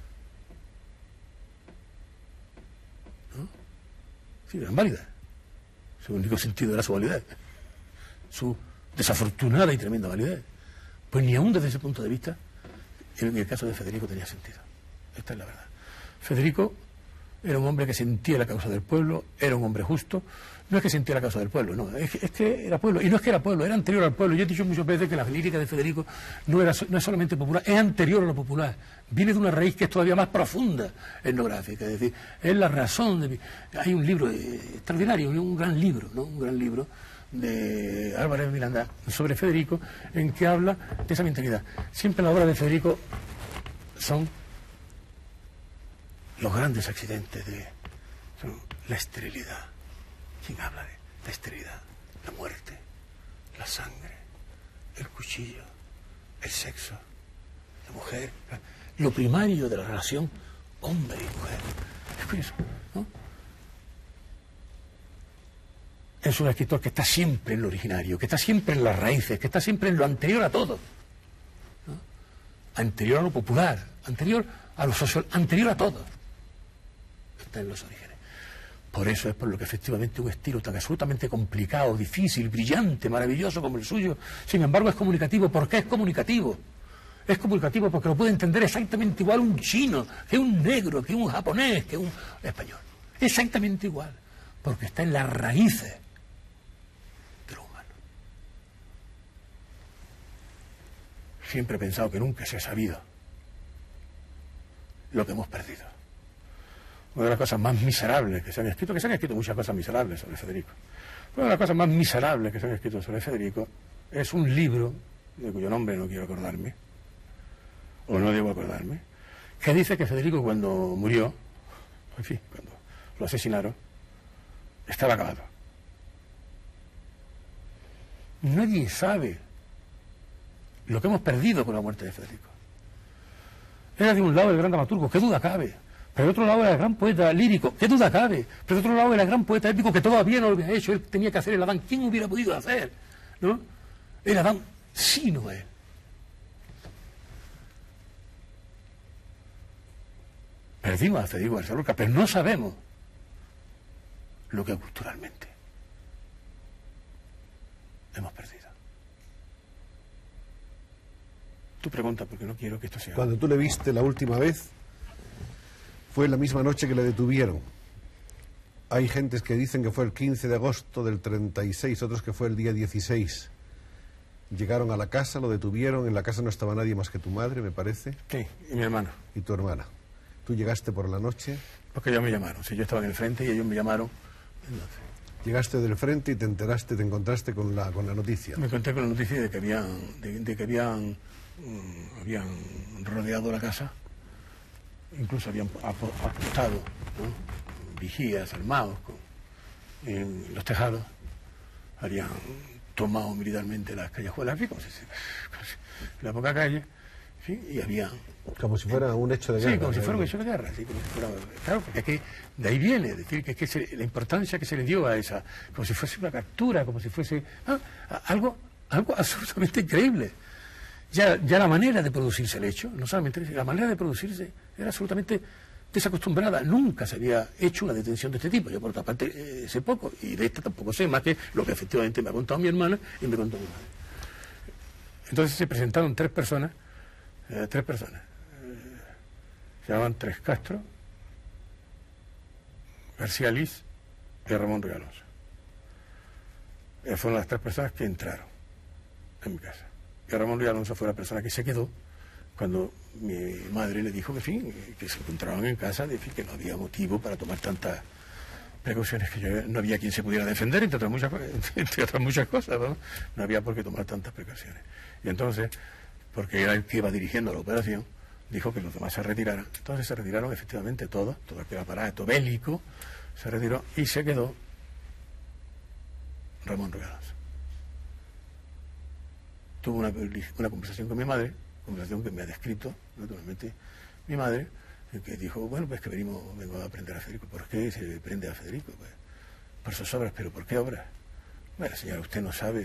¿no? Sí, eran válidas. Su único sentido era su validez, su desafortunada y tremenda validez. Pues ni aún desde ese punto de vista, en el caso de Federico tenía sentido. Esta es la verdad. Federico era un hombre que sentía la causa del pueblo, era un hombre justo. No es que sentía la causa del pueblo, no, es que era pueblo. Y no es que era pueblo, era anterior al pueblo. Yo he dicho muchas veces que la lírica de Federico no es solamente popular, es anterior a lo popular. Viene de una raíz que es todavía más profunda etnográfica. Es decir, es la razón de... Hay un libro extraordinario, un gran libro, ¿no? Un gran libro de Álvarez de Miranda sobre Federico, en que habla de esa mentalidad. Siempre la obra de Federico son los grandes accidentes son la esterilidad. ¿Quién habla de la esterilidad? La muerte, la sangre, el cuchillo, el sexo, la mujer, lo primario de la relación hombre y mujer. Es curioso, ¿no? Es un escritor que está siempre en lo originario, que está siempre en las raíces, que está siempre en lo anterior a todo, ¿no? Anterior a lo popular, anterior a lo social, anterior a todo. Está en los orígenes. Por eso es por lo que efectivamente un estilo tan absolutamente complicado, difícil, brillante, maravilloso como el suyo, sin embargo es comunicativo. ¿Por qué es comunicativo? Es comunicativo porque lo puede entender exactamente igual un chino, que un negro, que un japonés, que un español. Exactamente igual, porque está en las raíces de lo humano. Siempre he pensado que nunca se ha sabido lo que hemos perdido. Una de las cosas más miserables que se han escrito muchas cosas miserables sobre Federico. Una de las cosas más miserables que se han escrito sobre Federico es un libro, de cuyo nombre no quiero acordarme, o no debo acordarme, que dice que Federico cuando murió, en fin, cuando lo asesinaron, estaba acabado. Nadie sabe lo que hemos perdido con la muerte de Federico. Era de un lado el gran dramaturgo, qué duda cabe. Pero de otro lado era el gran poeta lírico, qué duda cabe. Pero de otro lado era el gran poeta épico que todavía no lo había hecho. Él tenía que hacer el Adán. ¿Quién hubiera podido hacer? ¿No? El Adán, sí, no él. Perdimos a Federico García Lorca, pero no sabemos lo que culturalmente hemos perdido. Tu pregunta, porque no quiero que esto sea... Cuando tú le viste la última vez, fue la misma noche que le detuvieron. Hay gentes que dicen que fue el 15 de agosto del 36, otros que fue el día 16. Llegaron a la casa, lo detuvieron, en la casa no estaba nadie más que tu madre, me parece. Sí, y mi hermano. Y tu hermana. ¿Tú llegaste por la noche? Porque ellos me llamaron, sí, yo estaba en el frente y ellos me llamaron. Entonces, llegaste del frente y te enteraste, te encontraste con la noticia. Me encontré con la noticia de que habían rodeado la casa, incluso habían apostado, ¿no? Vigías armados en los tejados, habían tomado militarmente las callejuelas, como si la poca calle, ¿sí? Y había... Como si fuera un hecho de guerra. Sí, como si fuera un hecho de guerra, sí, como si fuera, claro, porque aquí, de ahí viene, es decir, que la importancia que se le dio a esa, como si fuese una captura, como si fuese algo absolutamente increíble. Ya la manera de producirse el hecho, no solamente la manera de producirse, era absolutamente desacostumbrada, nunca se había hecho una detención de este tipo. Yo, por otra parte, sé poco, y de esta tampoco sé, más que lo que efectivamente me ha contado mi hermana y me contó mi madre. Entonces se presentaron tres personas, se llamaban Tres Castro, García Liz y Ramón Ruiz Alonso. Fueron las tres personas que entraron en mi casa. Y Ramón Ruiz Alonso fue la persona que se quedó cuando mi madre le dijo que, en fin, que se encontraban en casa, de fin, que no había motivo para tomar tantas precauciones, que no había quien se pudiera defender, entre otras muchas cosas, ¿no? No había por qué tomar tantas precauciones. Y entonces, porque era el que iba dirigiendo la operación, dijo que los demás se retiraran. Entonces se retiraron efectivamente todo aquel aparato bélico se retiró y se quedó Ramón Ruiz Alonso. Tuvo una conversación con mi madre, conversación que me ha descrito, naturalmente, mi madre, que dijo, bueno, pues que vengo a aprender a Federico. ¿Por qué se prende a Federico? Pues, por sus obras. ¿Pero por qué obras? Bueno, señora, usted no sabe.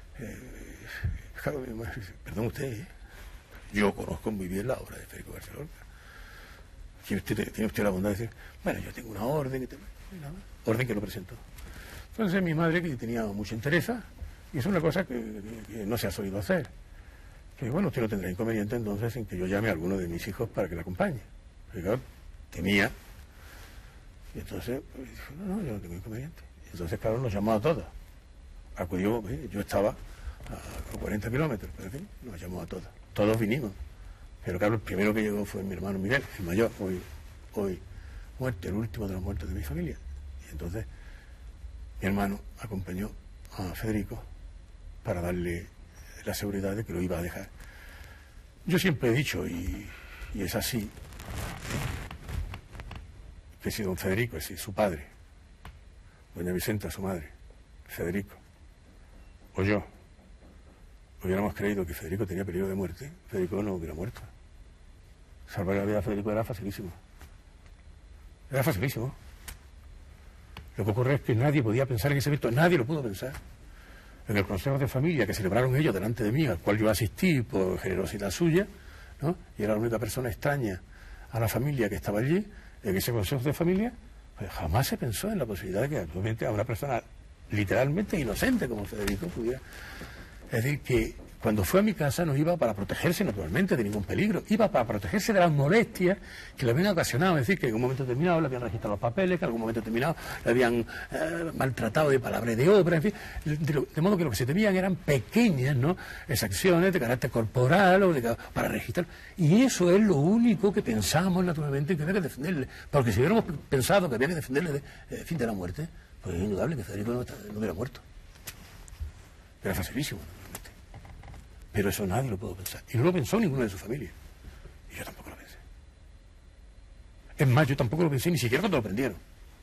Perdón usted, yo conozco muy bien la obra de Federico García Lorca. Tiene usted la bondad de decir, bueno, yo tengo una orden, orden que lo presentó. Entonces mi madre, que tenía mucha interés, y es una cosa que no se ha solido hacer, que bueno, usted no tendrá inconveniente entonces en que yo llame a alguno de mis hijos para que la acompañe. Porque claro, temía. Y entonces pues, dijo, no, yo no tengo inconveniente. Entonces, claro, nos llamó a todos. Acudió, yo estaba a 40 kilómetros, pero en fin, nos llamó a todos. Todos vinimos. Pero claro, el primero que llegó fue mi hermano Miguel, el mayor, hoy muerto, el último de los muertos de mi familia. Y entonces mi hermano acompañó a Federico para darle la seguridad de que lo iba a dejar. Yo siempre he dicho, y es así, que si don Federico, es decir, su padre, doña Vicenta, su madre, Federico, o yo, hubiéramos creído que Federico tenía peligro de muerte, Federico no hubiera muerto. Salvar la vida a Federico era facilísimo. Era facilísimo. Lo que ocurre es que nadie podía pensar en ese evento, nadie lo pudo pensar. En el consejo de familia que celebraron ellos delante de mí, al cual yo asistí por generosidad suya, ¿no? Y era la única persona extraña a la familia que estaba allí, en ese consejo de familia, pues jamás se pensó en la posibilidad de que actualmente a una persona literalmente inocente como Federico pudiera. Es decir, que cuando fue a mi casa no iba para protegerse naturalmente de ningún peligro, iba para protegerse de las molestias que le habían ocasionado. Es decir, que en un momento determinado le habían registrado los papeles, que en algún momento determinado le habían maltratado de palabra de obra, en fin. De modo que lo que se temían eran pequeñas, ¿no?, exacciones de carácter corporal o para registrar. Y eso es lo único que pensamos naturalmente que había que defenderle. Porque si hubiéramos pensado que había que defenderle de la muerte, pues es indudable que Federico no hubiera muerto. Era facilísimo. Pero eso nadie lo pudo pensar. Y no lo pensó ninguno de su familia. Y yo tampoco lo pensé. Es más, yo tampoco lo pensé ni siquiera cuando lo prendieron.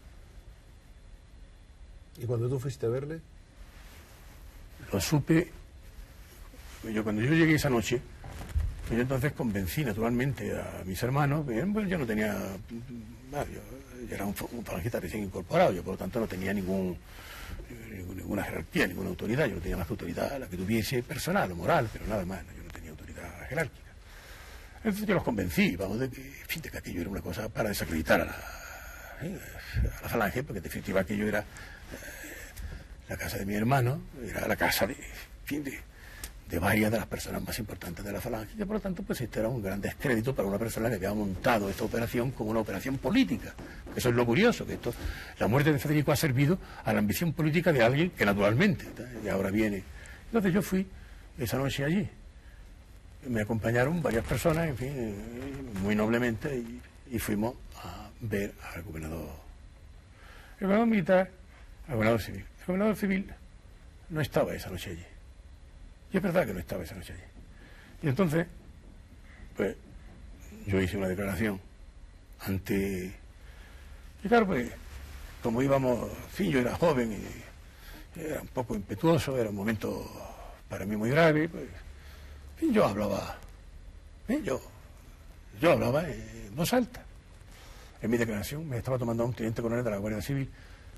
¿Y cuando tú fuiste a verle? Lo supe. Cuando yo llegué esa noche, yo entonces convencí naturalmente a mis hermanos. Pues yo no tenía. Yo era un falangista recién incorporado. Yo por lo tanto no tenía ninguna jerarquía, ninguna autoridad. Yo no tenía más que autoridad la que tuviese personal o moral, pero nada más. Yo no tenía autoridad jerárquica. Entonces yo los convencí, vamos, de que aquello era una cosa para desacreditar a la falange, porque en definitiva aquello era la casa de mi hermano, era la casa de varias de las personas más importantes de la falange, y por lo tanto pues este era un gran descrédito para una persona que había montado esta operación como una operación política. Eso es lo curioso, que la muerte de Federico ha servido a la ambición política de alguien que naturalmente, y ahora viene. Entonces yo fui esa noche allí, me acompañaron varias personas, en fin, muy noblemente, y fuimos a ver al gobernador militar, al gobernador civil. El gobernador civil no estaba esa noche allí. Y es verdad que no estaba esa noche allí. Y entonces, pues, yo hice una declaración ante... Y claro, pues, como íbamos... En fin, yo era joven y era un poco impetuoso, era un momento para mí muy grave, pues... En fin, yo hablaba... Yo hablaba en voz alta. En mi declaración me estaba tomando a un teniente coronel de la Guardia Civil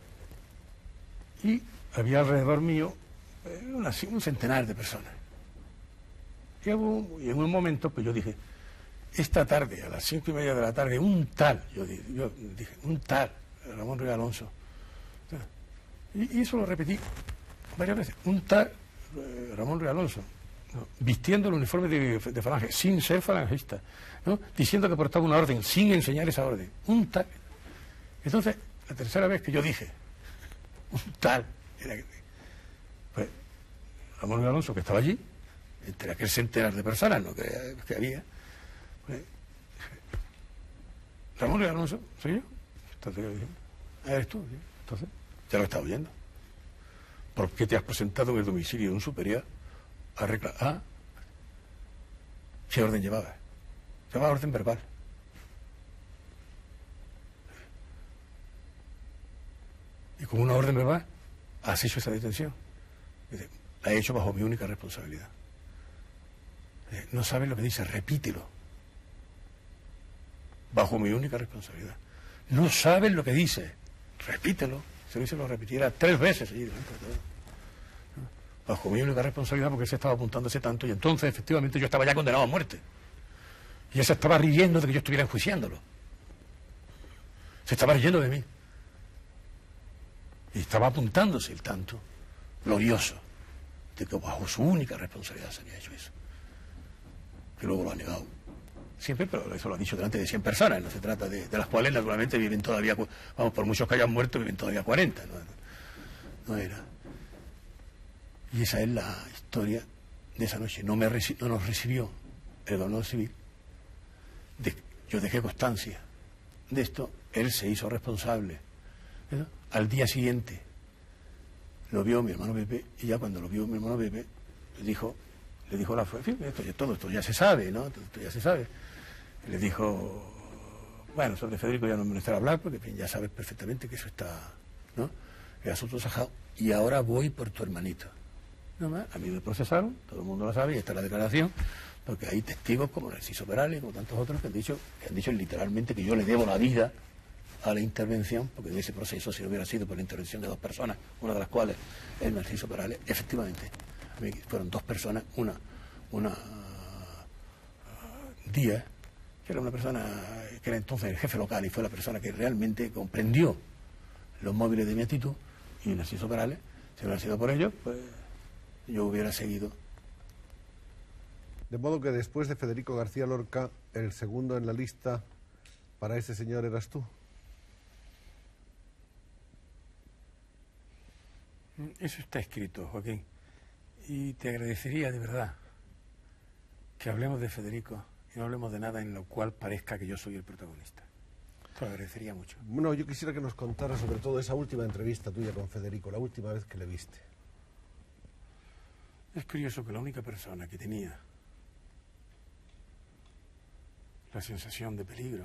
y había alrededor mío un centenar de personas. Y en un momento, pues yo dije, esta tarde, a las 5:30 de la tarde, un tal, yo dije, un tal, Ramón Ruiz Alonso. Y eso lo repetí varias veces. Un tal Ramón Ruiz Alonso, ¿no?, vistiendo el uniforme de falange, sin ser falangista, ¿no?, diciendo que portaba una orden, sin enseñar esa orden. Un tal. Entonces, la tercera vez que yo dije, un tal, era que, pues, Ramón Ruiz Alonso, que estaba allí, entre aquel centenar de personas, ¿no?, que había, pues, Ramón Ruiz Alonso, soy yo. Entonces yo dije, eres tú, ¿sí? Entonces, ya lo estaba oyendo. ¿Por qué te has presentado en el domicilio de un superior a reclamar? Ah, ¿qué orden llevaba? Llevaba orden verbal. Y con una orden verbal has hecho esa detención. Dice, la he hecho bajo mi única responsabilidad. Dice, no sabes lo que dice, repítelo. Bajo mi única responsabilidad. No sabes lo que dice, repítelo. Se lo repitiera 3 veces allí delante de todo. Bajo mi única responsabilidad, porque él se estaba apuntándose tanto, y entonces efectivamente yo estaba ya condenado a muerte. Y él se estaba riendo de que yo estuviera enjuiciándolo. Se estaba riendo de mí. Y estaba apuntándose el tanto glorioso de que bajo su única responsabilidad se había hecho eso. Que luego lo ha negado. Siempre, pero eso lo ha dicho delante de 100 personas, no se trata de las cuales naturalmente viven todavía, vamos, por muchos que hayan muerto, viven todavía 40, no era. Y esa es la historia de esa noche. No nos recibió el honor civil. Yo dejé constancia de esto, él se hizo responsable, ¿no? Al día siguiente lo vio mi hermano Pepe, y ya cuando lo vio mi hermano Pepe, le dijo la en fin, todo esto ya se sabe, ¿no? Esto ya se sabe. Le dijo, bueno, sobre Federico ya no me necesita hablar, porque en fin, ya sabes perfectamente que eso está, ¿no?, el asunto sajado, y ahora voy por tu hermanito. No más, a mí me procesaron, todo el mundo lo sabe, y esta es la declaración, porque hay testigos como Narciso Perales, como tantos otros, que han dicho literalmente que yo le debo la vida a la intervención, porque en ese proceso, si no hubiera sido por la intervención de 2 personas, una de las cuales es Narciso Perales, efectivamente, a mí fueron 2 personas, una Díaz, que era una persona que era entonces el jefe local y fue la persona que realmente comprendió los móviles de mi actitud, y Narciso Perales, si no hubiera sido por ellos, pues yo hubiera seguido. De modo que después de Federico García Lorca, el segundo en la lista para ese señor eras tú. Eso está escrito, Joaquín, y te agradecería de verdad que hablemos de Federico y no hablemos de nada en lo cual parezca que yo soy el protagonista. Te lo agradecería mucho. Bueno, yo quisiera que nos contara sobre todo esa última entrevista tuya con Federico, la última vez que le viste. Es curioso que la única persona que tenía la sensación de peligro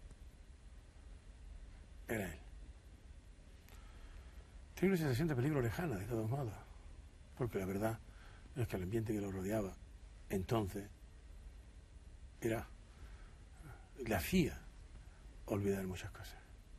era él. Tenía una sensación de peligro lejana, de todos modos, porque la verdad es que el ambiente que lo rodeaba entonces le hacía olvidar muchas cosas.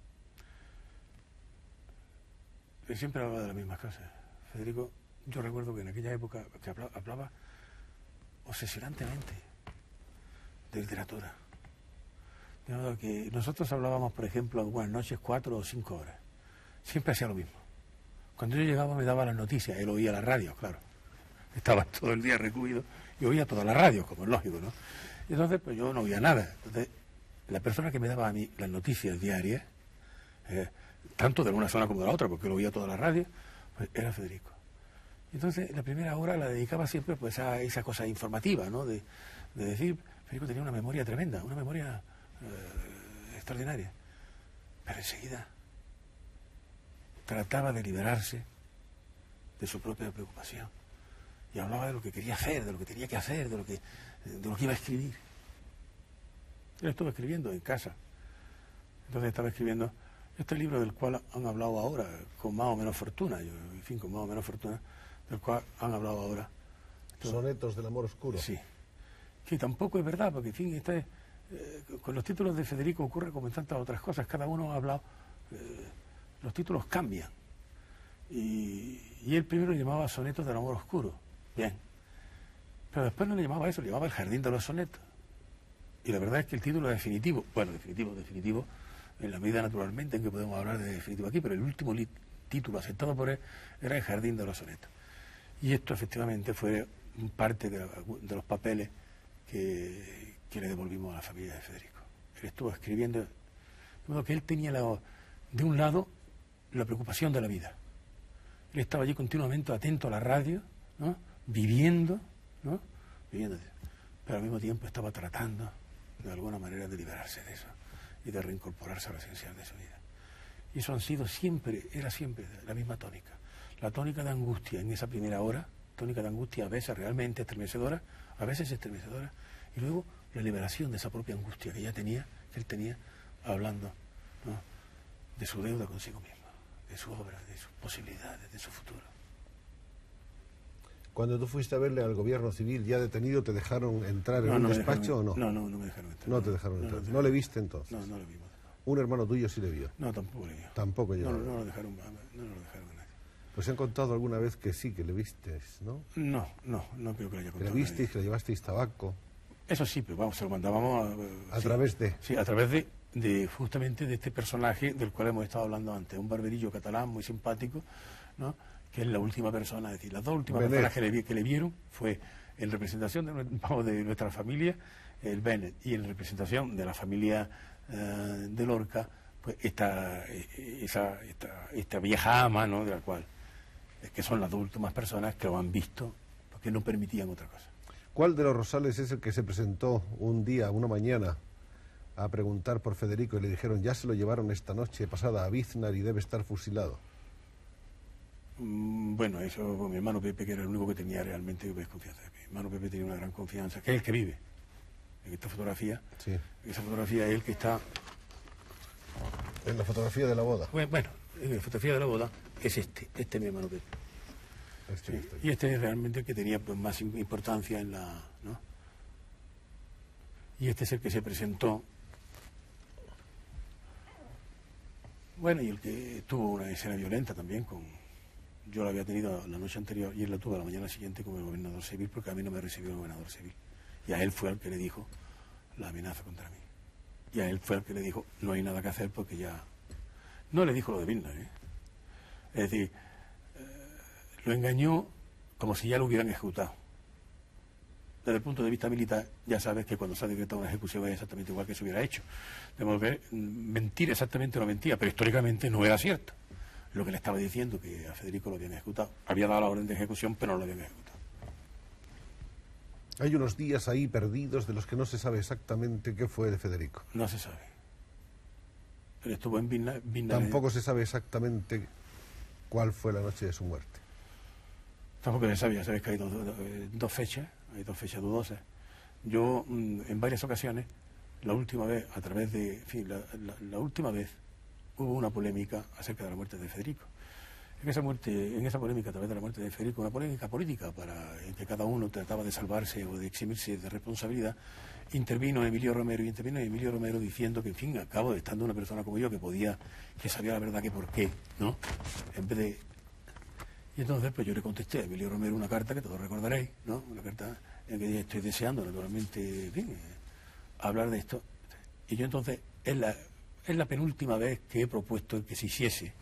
Él siempre hablaba de las mismas cosas. Federico, yo recuerdo que en aquella época que hablaba obsesionantemente de literatura. De modo que nosotros hablábamos, por ejemplo, buenas noches, 4 o 5 horas. Siempre hacía lo mismo. Cuando yo llegaba me daba las noticias, él oía la radio, claro. Estaba todo el día recluido y oía toda la radio, como es lógico, ¿no? Y entonces, pues yo no oía nada. Entonces, la persona que me daba a mí las noticias diarias, tanto de una zona como de la otra, porque él oía toda la radio, pues era Federico. Entonces, la primera hora la dedicaba siempre pues a esa cosa informativa, ¿no? De decir, Federico tenía una memoria tremenda, una memoria extraordinaria. Pero enseguida trataba de liberarse de su propia preocupación. Y hablaba de lo que quería hacer, de lo que tenía que hacer, de lo que iba a escribir. Él estuvo escribiendo en casa. Entonces estaba escribiendo este libro del cual han hablado ahora, con más o menos fortuna, con más o menos fortuna, del cual han hablado ahora. Sonetos del amor oscuro. Sí. Que tampoco es verdad, porque, en fin, con los títulos de Federico ocurre como en tantas otras cosas. Cada uno ha hablado, los títulos cambian. Y él primero le llamaba Sonetos del amor oscuro. Bien. Pero después no le llamaba eso, le llamaba El jardín de los sonetos. Y la verdad es que el título definitivo, bueno, definitivo, en la medida naturalmente en que podemos hablar de definitivo aquí, pero el último título aceptado por él era El Jardín de los Sonetos. Y esto efectivamente fue parte de los papeles que le devolvimos a la familia de Federico. Él estuvo escribiendo, de modo que él tenía de un lado la preocupación de la vida. Él estaba allí continuamente atento a la radio, ¿no? Viviendo, pero al mismo tiempo estaba tratando de alguna manera de liberarse de eso y de reincorporarse a lo esencial de su vida. Y eso era siempre la misma tónica. La tónica de angustia en esa primera hora, tónica de angustia a veces realmente estremecedora, y luego la liberación de esa propia angustia que él tenía, hablando, ¿no?, de su deuda consigo mismo, de su obra, de sus posibilidades, de su futuro. Cuando tú fuiste a verle al gobierno civil ya detenido, ¿te dejaron entrar en un despacho o no? No me dejaron entrar. No te dejaron entrar. ¿No le viste entonces? No le vimos. ¿Un hermano tuyo sí le vio? No, tampoco le vio. Tampoco yo. No lo dejaron a nadie. Pues se han contado alguna vez que sí, que le vistes, ¿no? No creo que le haya contado. Que le visteis, que le llevasteis tabaco. Eso sí, pero vamos, se lo mandábamos a través de... Sí, a través de justamente de este personaje del cual hemos estado hablando antes, un barberillo catalán muy simpático, ¿no?, que es la última persona, es decir, las dos últimas personas que le vieron fue en representación de nuestra familia, el Bennett, y en representación de la familia de Lorca, pues esta vieja ama, ¿no?, de la cual, que son las dos últimas personas que lo han visto, porque no permitían otra cosa. ¿Cuál de los Rosales es el que se presentó una mañana, a preguntar por Federico y le dijeron, ya se lo llevaron esta noche pasada a Biznar y debe estar fusilado? Bueno, eso, mi hermano Pepe, que era el único que tenía realmente desconfianza. Mi hermano Pepe tenía una gran confianza, que es el que vive en esta fotografía. Sí. Esa fotografía es el que está... En la fotografía de la boda. Bueno, en la fotografía de la boda es este es mi hermano Pepe. Sí. Y este es realmente el que tenía pues más importancia en la... ¿no? Y este es el que se presentó. Bueno, y el que tuvo una escena violenta también yo la había tenido la noche anterior y él la tuvo la mañana siguiente con el gobernador civil, porque a mí no me recibió el gobernador civil. Y a él fue el que le dijo la amenaza contra mí. Y a él fue el que le dijo, no hay nada que hacer porque ya... No le dijo lo de Biznar, ¿eh? Es decir, lo engañó como si ya lo hubieran ejecutado. Desde el punto de vista militar, ya sabes que cuando se ha decretado una ejecución es exactamente igual que se hubiera hecho. De modo que mentir exactamente no mentía, pero históricamente no era cierto. Lo que le estaba diciendo, que a Federico lo habían ejecutado. Había dado la orden de ejecución, pero no lo habían ejecutado. Hay unos días ahí perdidos de los que no se sabe exactamente qué fue de Federico. No se sabe. Pero estuvo en Biznar. Tampoco se sabe exactamente cuál fue la noche de su muerte. Tampoco se sabe, ya sabes que hay dos fechas dudosas. Yo, en varias ocasiones, la última vez, a través de... En fin, la última vez hubo una polémica acerca de la muerte de Federico. En esa polémica a través de la muerte de Federico, una polémica política en que cada uno trataba de salvarse o de eximirse de responsabilidad, intervino Emilio Romero diciendo que, en fin, al cabo de estando una persona como yo que sabía la verdad que por qué, ¿no? En vez de... Y entonces pues yo le contesté a Emilio Romero una carta que todos recordaréis, ¿no? Una carta en que estoy deseando naturalmente, en fin, hablar de esto. Y yo entonces, es la penúltima vez que he propuesto el que se hiciese,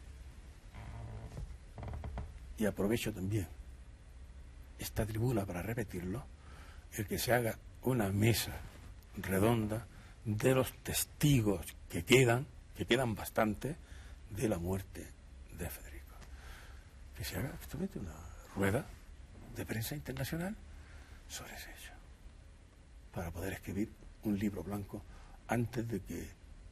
y aprovecho también esta tribuna para repetirlo, el que se haga una mesa redonda de los testigos que quedan bastante, de la muerte de Federico. Que se haga justamente una rueda de prensa internacional sobre ese hecho, para poder escribir un libro blanco antes de que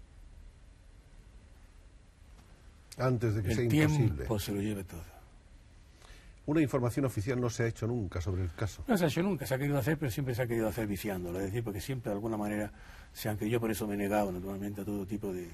sea imposible. El tiempo se lo lleve todo. Una información oficial no se ha hecho nunca sobre el caso. No se ha hecho nunca, se ha querido hacer, pero siempre se ha querido hacer viciándolo. Es decir, porque siempre de alguna manera se han querido, yo por eso me he negado naturalmente a todo tipo de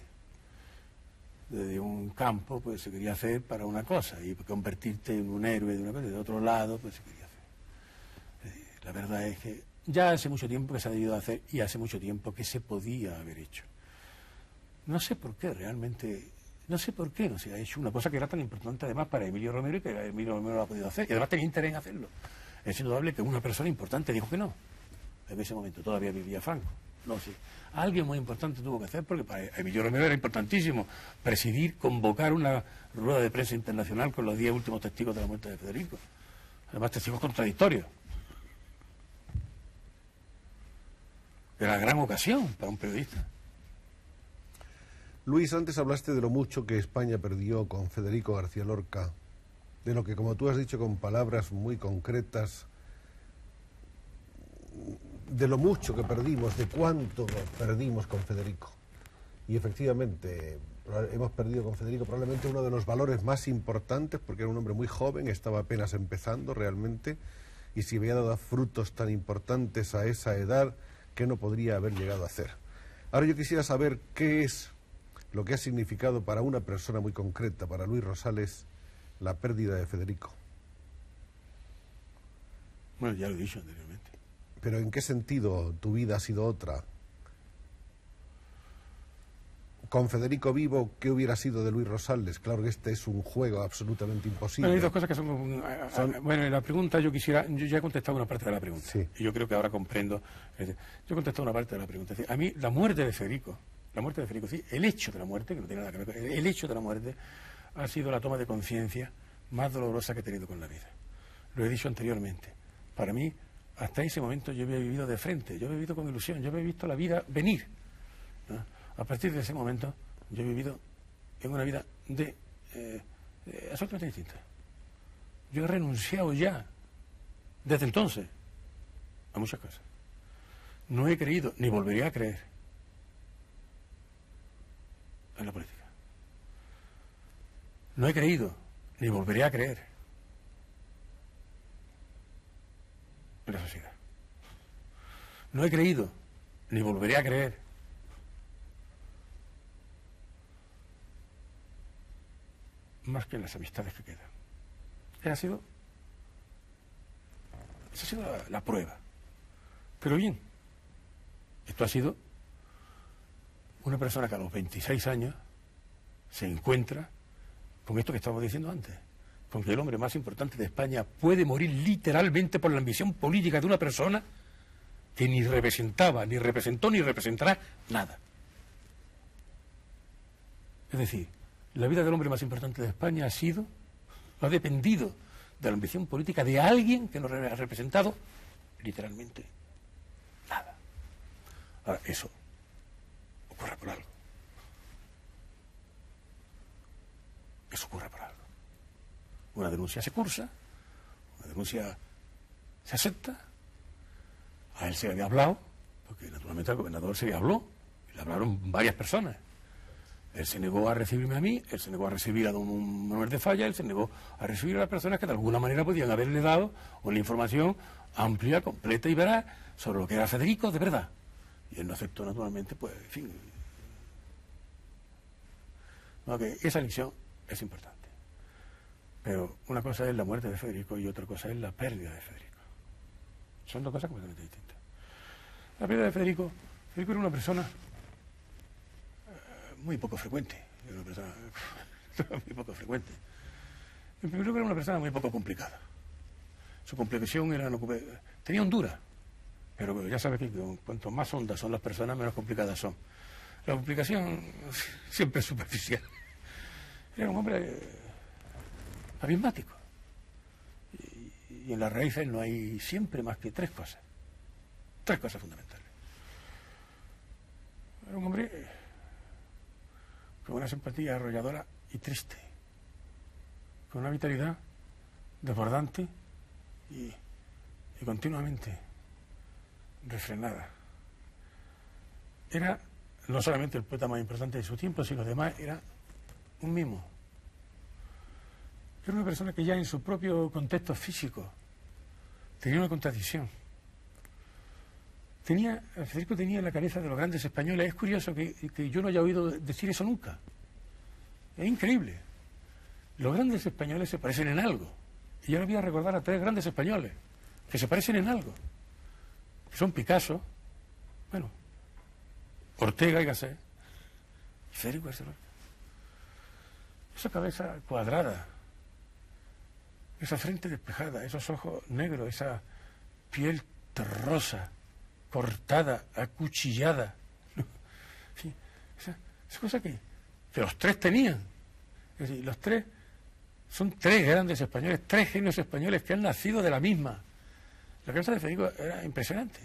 un campo, pues se quería hacer para una cosa, y convertirte en un héroe de una cosa, de otro lado, pues se quería hacer. Es decir, la verdad es que ya hace mucho tiempo que se ha debido hacer y hace mucho tiempo que se podía haber hecho. No sé por qué realmente... No sé por qué no se ha hecho una cosa que era tan importante además para Emilio Romero y que Emilio Romero lo ha podido hacer. Y además tenía interés en hacerlo. Es indudable que una persona importante dijo que no. En ese momento todavía vivía Franco. No, sí. Alguien muy importante tuvo que hacer, porque para Emilio Romero era importantísimo presidir, convocar una rueda de prensa internacional con los 10 últimos testigos de la muerte de Federico. Además, testigos contradictorios. Era gran ocasión para un periodista. Luis, antes hablaste de lo mucho que España perdió con Federico García Lorca, de lo que, como tú has dicho con palabras muy concretas, de lo mucho que perdimos, de cuánto perdimos con Federico. Y efectivamente, hemos perdido con Federico probablemente uno de los valores más importantes, porque era un hombre muy joven, estaba apenas empezando realmente, y si había dado frutos tan importantes a esa edad, ¿qué no podría haber llegado a hacer? Ahora yo quisiera saber qué es lo que ha significado para una persona muy concreta, para Luis Rosales, la pérdida de Federico. Bueno, ya lo he dicho anteriormente. Pero ¿en qué sentido tu vida ha sido otra? Con Federico vivo, ¿qué hubiera sido de Luis Rosales? Claro que este es un juego absolutamente imposible. Bueno, hay dos cosas que son... Bueno, en la pregunta yo ya he contestado una parte de la pregunta. Sí. Y yo creo que ahora comprendo. Yo he contestado una parte de la pregunta. Es decir, a mí la muerte de Federico, sí, el hecho de la muerte, que no tiene nada que ver con el hecho de la muerte, ha sido la toma de conciencia más dolorosa que he tenido con la vida. Lo he dicho anteriormente. Para mí, hasta ese momento yo había vivido de frente, yo había vivido con ilusión, yo había visto la vida venir, ¿no? A partir de ese momento, yo he vivido en una vida absolutamente distinta. Yo he renunciado ya, desde entonces, a muchas cosas. No he creído, ni volvería a creer, en la política. No he creído, ni volveré a creer, en la sociedad. No he creído, ni volveré a creer más que en las amistades que quedan. Esa ha sido la prueba. Pero bien, esto ha sido una persona que a los 26 años se encuentra con esto que estábamos diciendo antes, con que el hombre más importante de España puede morir literalmente por la ambición política de una persona que ni representaba, ni representó, ni representará nada. Es decir, la vida del hombre más importante de España ha dependido de la ambición política de alguien que no ha representado literalmente nada. Ahora, eso ocurre por algo. Eso ocurre por algo. Una denuncia se cursa, una denuncia se acepta, a él se le había hablado, porque naturalmente al gobernador se le habló, y le hablaron varias personas. Él se negó a recibirme a mí, él se negó a recibir a don Manuel de Falla, él se negó a recibir a las personas que de alguna manera podían haberle dado una información amplia, completa y veraz sobre lo que era Federico de verdad. Y él no aceptó, naturalmente, pues, en fin. No, que esa lección es importante. Pero una cosa es la muerte de Federico y otra cosa es la pérdida de Federico. Son dos cosas completamente distintas. La pérdida de Federico era una persona muy poco frecuente. Era una persona muy poco frecuente. En primer lugar, era una persona muy poco complicada. Su complicación tenía hondura, pero ya sabes que cuanto más hondas son las personas, menos complicadas son. La complicación siempre es superficial. Era un hombre abismático. Y en las raíces no hay siempre más que tres cosas fundamentales. Era un hombre con una simpatía arrolladora y triste, con una vitalidad desbordante y continuamente refrenada. Era no solamente el poeta más importante de su tiempo, sino además era un mimo. Era una persona que ya en su propio contexto físico tenía una contradicción. Federico tenía la cabeza de los grandes españoles. Es curioso que yo no haya oído decir eso nunca. Es increíble. Los grandes españoles se parecen en algo. Y yo ahora voy a recordar a tres grandes españoles que se parecen en algo. Que son Picasso, Ortega y Gasset, y Federico García Lorca. Esa cabeza cuadrada, esa frente despejada, esos ojos negros, esa piel terrosa, cortada, acuchillada. Sí, esa cosa que los tres tenían. Es decir, los tres son tres grandes españoles, tres genios españoles que han nacido de la misma. La cabeza de Federico era impresionante.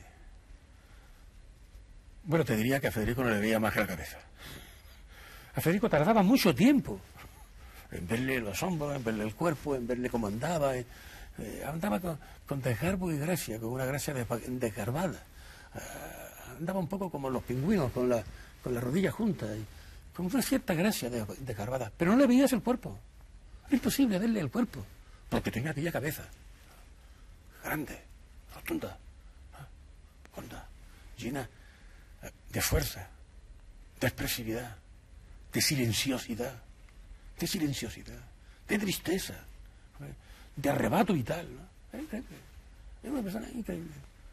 Bueno, te diría que a Federico no le veía más que la cabeza. A Federico tardaba mucho tiempo en verle los hombros, en verle el cuerpo, en verle cómo andaba. Andaba con desgarbo y gracia, con una gracia desgarbada. Andaba un poco como los pingüinos, con la rodilla junta, y con una cierta gracia desgarbada. Pero no le veías el cuerpo. Era imposible verle el cuerpo, porque tenía aquella cabeza grande, rotunda, honda, llena de fuerza, de expresividad, de silenciosidad, de tristeza, de arrebato vital, ¿no? Era increíble. Era una persona increíble.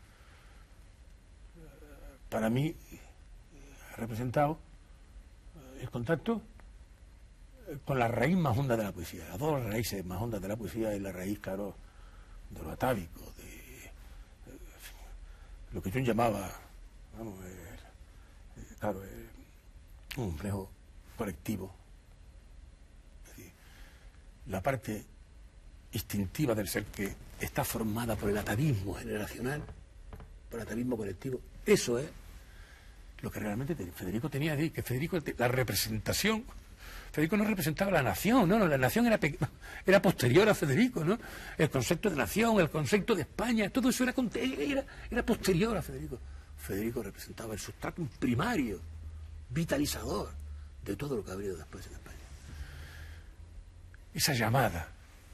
Para mí ha representado el contacto con la raíz más honda de la poesía. Las dos raíces más hondas de la poesía es la raíz, claro, de lo atávico, de lo que yo llamaba, vamos, claro, un complejo colectivo. Es decir, la parte instintiva del ser que está formada por el atavismo generacional, por el atavismo colectivo. Eso es lo que realmente Federico tenía ahí, que Federico, la representación, Federico no representaba la nación, no, la nación era posterior a Federico, ¿no? El concepto de nación, el concepto de España, todo eso era posterior a Federico. Federico representaba el sustrato primario, vitalizador de todo lo que ha habido después en España. Esa llamada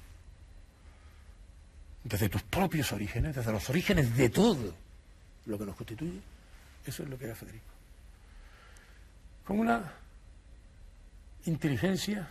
desde tus propios orígenes, desde los orígenes de todo lo que nos constituye, eso es lo que era Federico. Con una inteligencia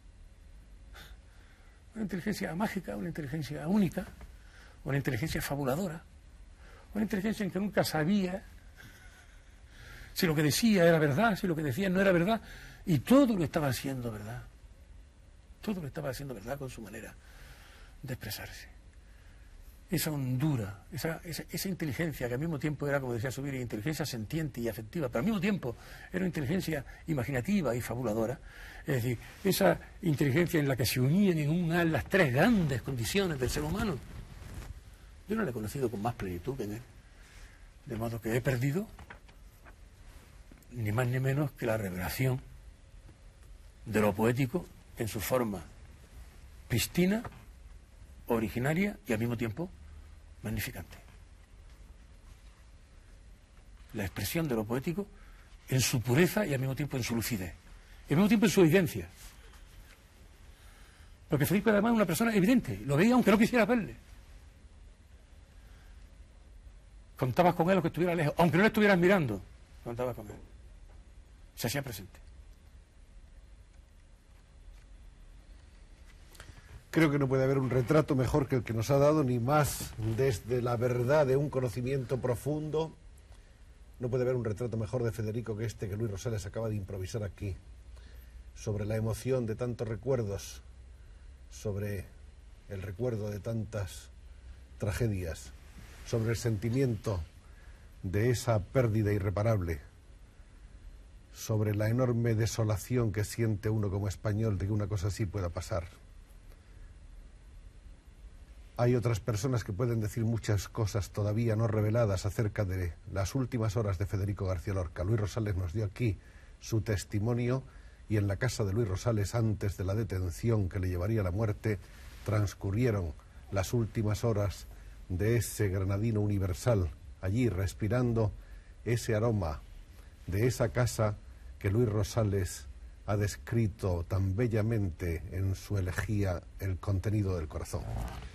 mágica, una inteligencia única, una inteligencia fabuladora, una inteligencia en que nunca sabía si lo que decía era verdad, si lo que decía no era verdad, y todo lo estaba haciendo verdad. Todo lo estaba haciendo verdad con su manera de expresarse. Esa hondura, esa inteligencia que al mismo tiempo era, como decía Subiri, inteligencia sentiente y afectiva, pero al mismo tiempo era una inteligencia imaginativa y fabuladora. Es decir, esa inteligencia en la que se unían en una las tres grandes condiciones del ser humano. Yo no la he conocido con más plenitud en él. De modo que he perdido ni más ni menos que la revelación de lo poético en su forma pristina, originaria y al mismo tiempo magnificante. La expresión de lo poético en su pureza y al mismo tiempo en su lucidez. Y al mismo tiempo en su evidencia. Porque Federico además es una persona evidente, lo veía aunque no quisiera verle. Contabas con él aunque estuviera lejos, aunque no le estuvieras mirando, contabas con él. Se hacía presente. Creo que no puede haber un retrato mejor que el que nos ha dado, ni más desde la verdad de un conocimiento profundo. No puede haber un retrato mejor de Federico que este que Luis Rosales acaba de improvisar aquí, sobre la emoción de tantos recuerdos, sobre el recuerdo de tantas tragedias, sobre el sentimiento de esa pérdida irreparable, sobre la enorme desolación que siente uno como español de que una cosa así pueda pasar. Hay otras personas que pueden decir muchas cosas todavía no reveladas acerca de las últimas horas de Federico García Lorca. Luis Rosales nos dio aquí su testimonio y en la casa de Luis Rosales, antes de la detención que le llevaría a la muerte, transcurrieron las últimas horas de ese granadino universal, allí respirando ese aroma de esa casa que Luis Rosales ha descrito tan bellamente en su elegía El contenido del corazón.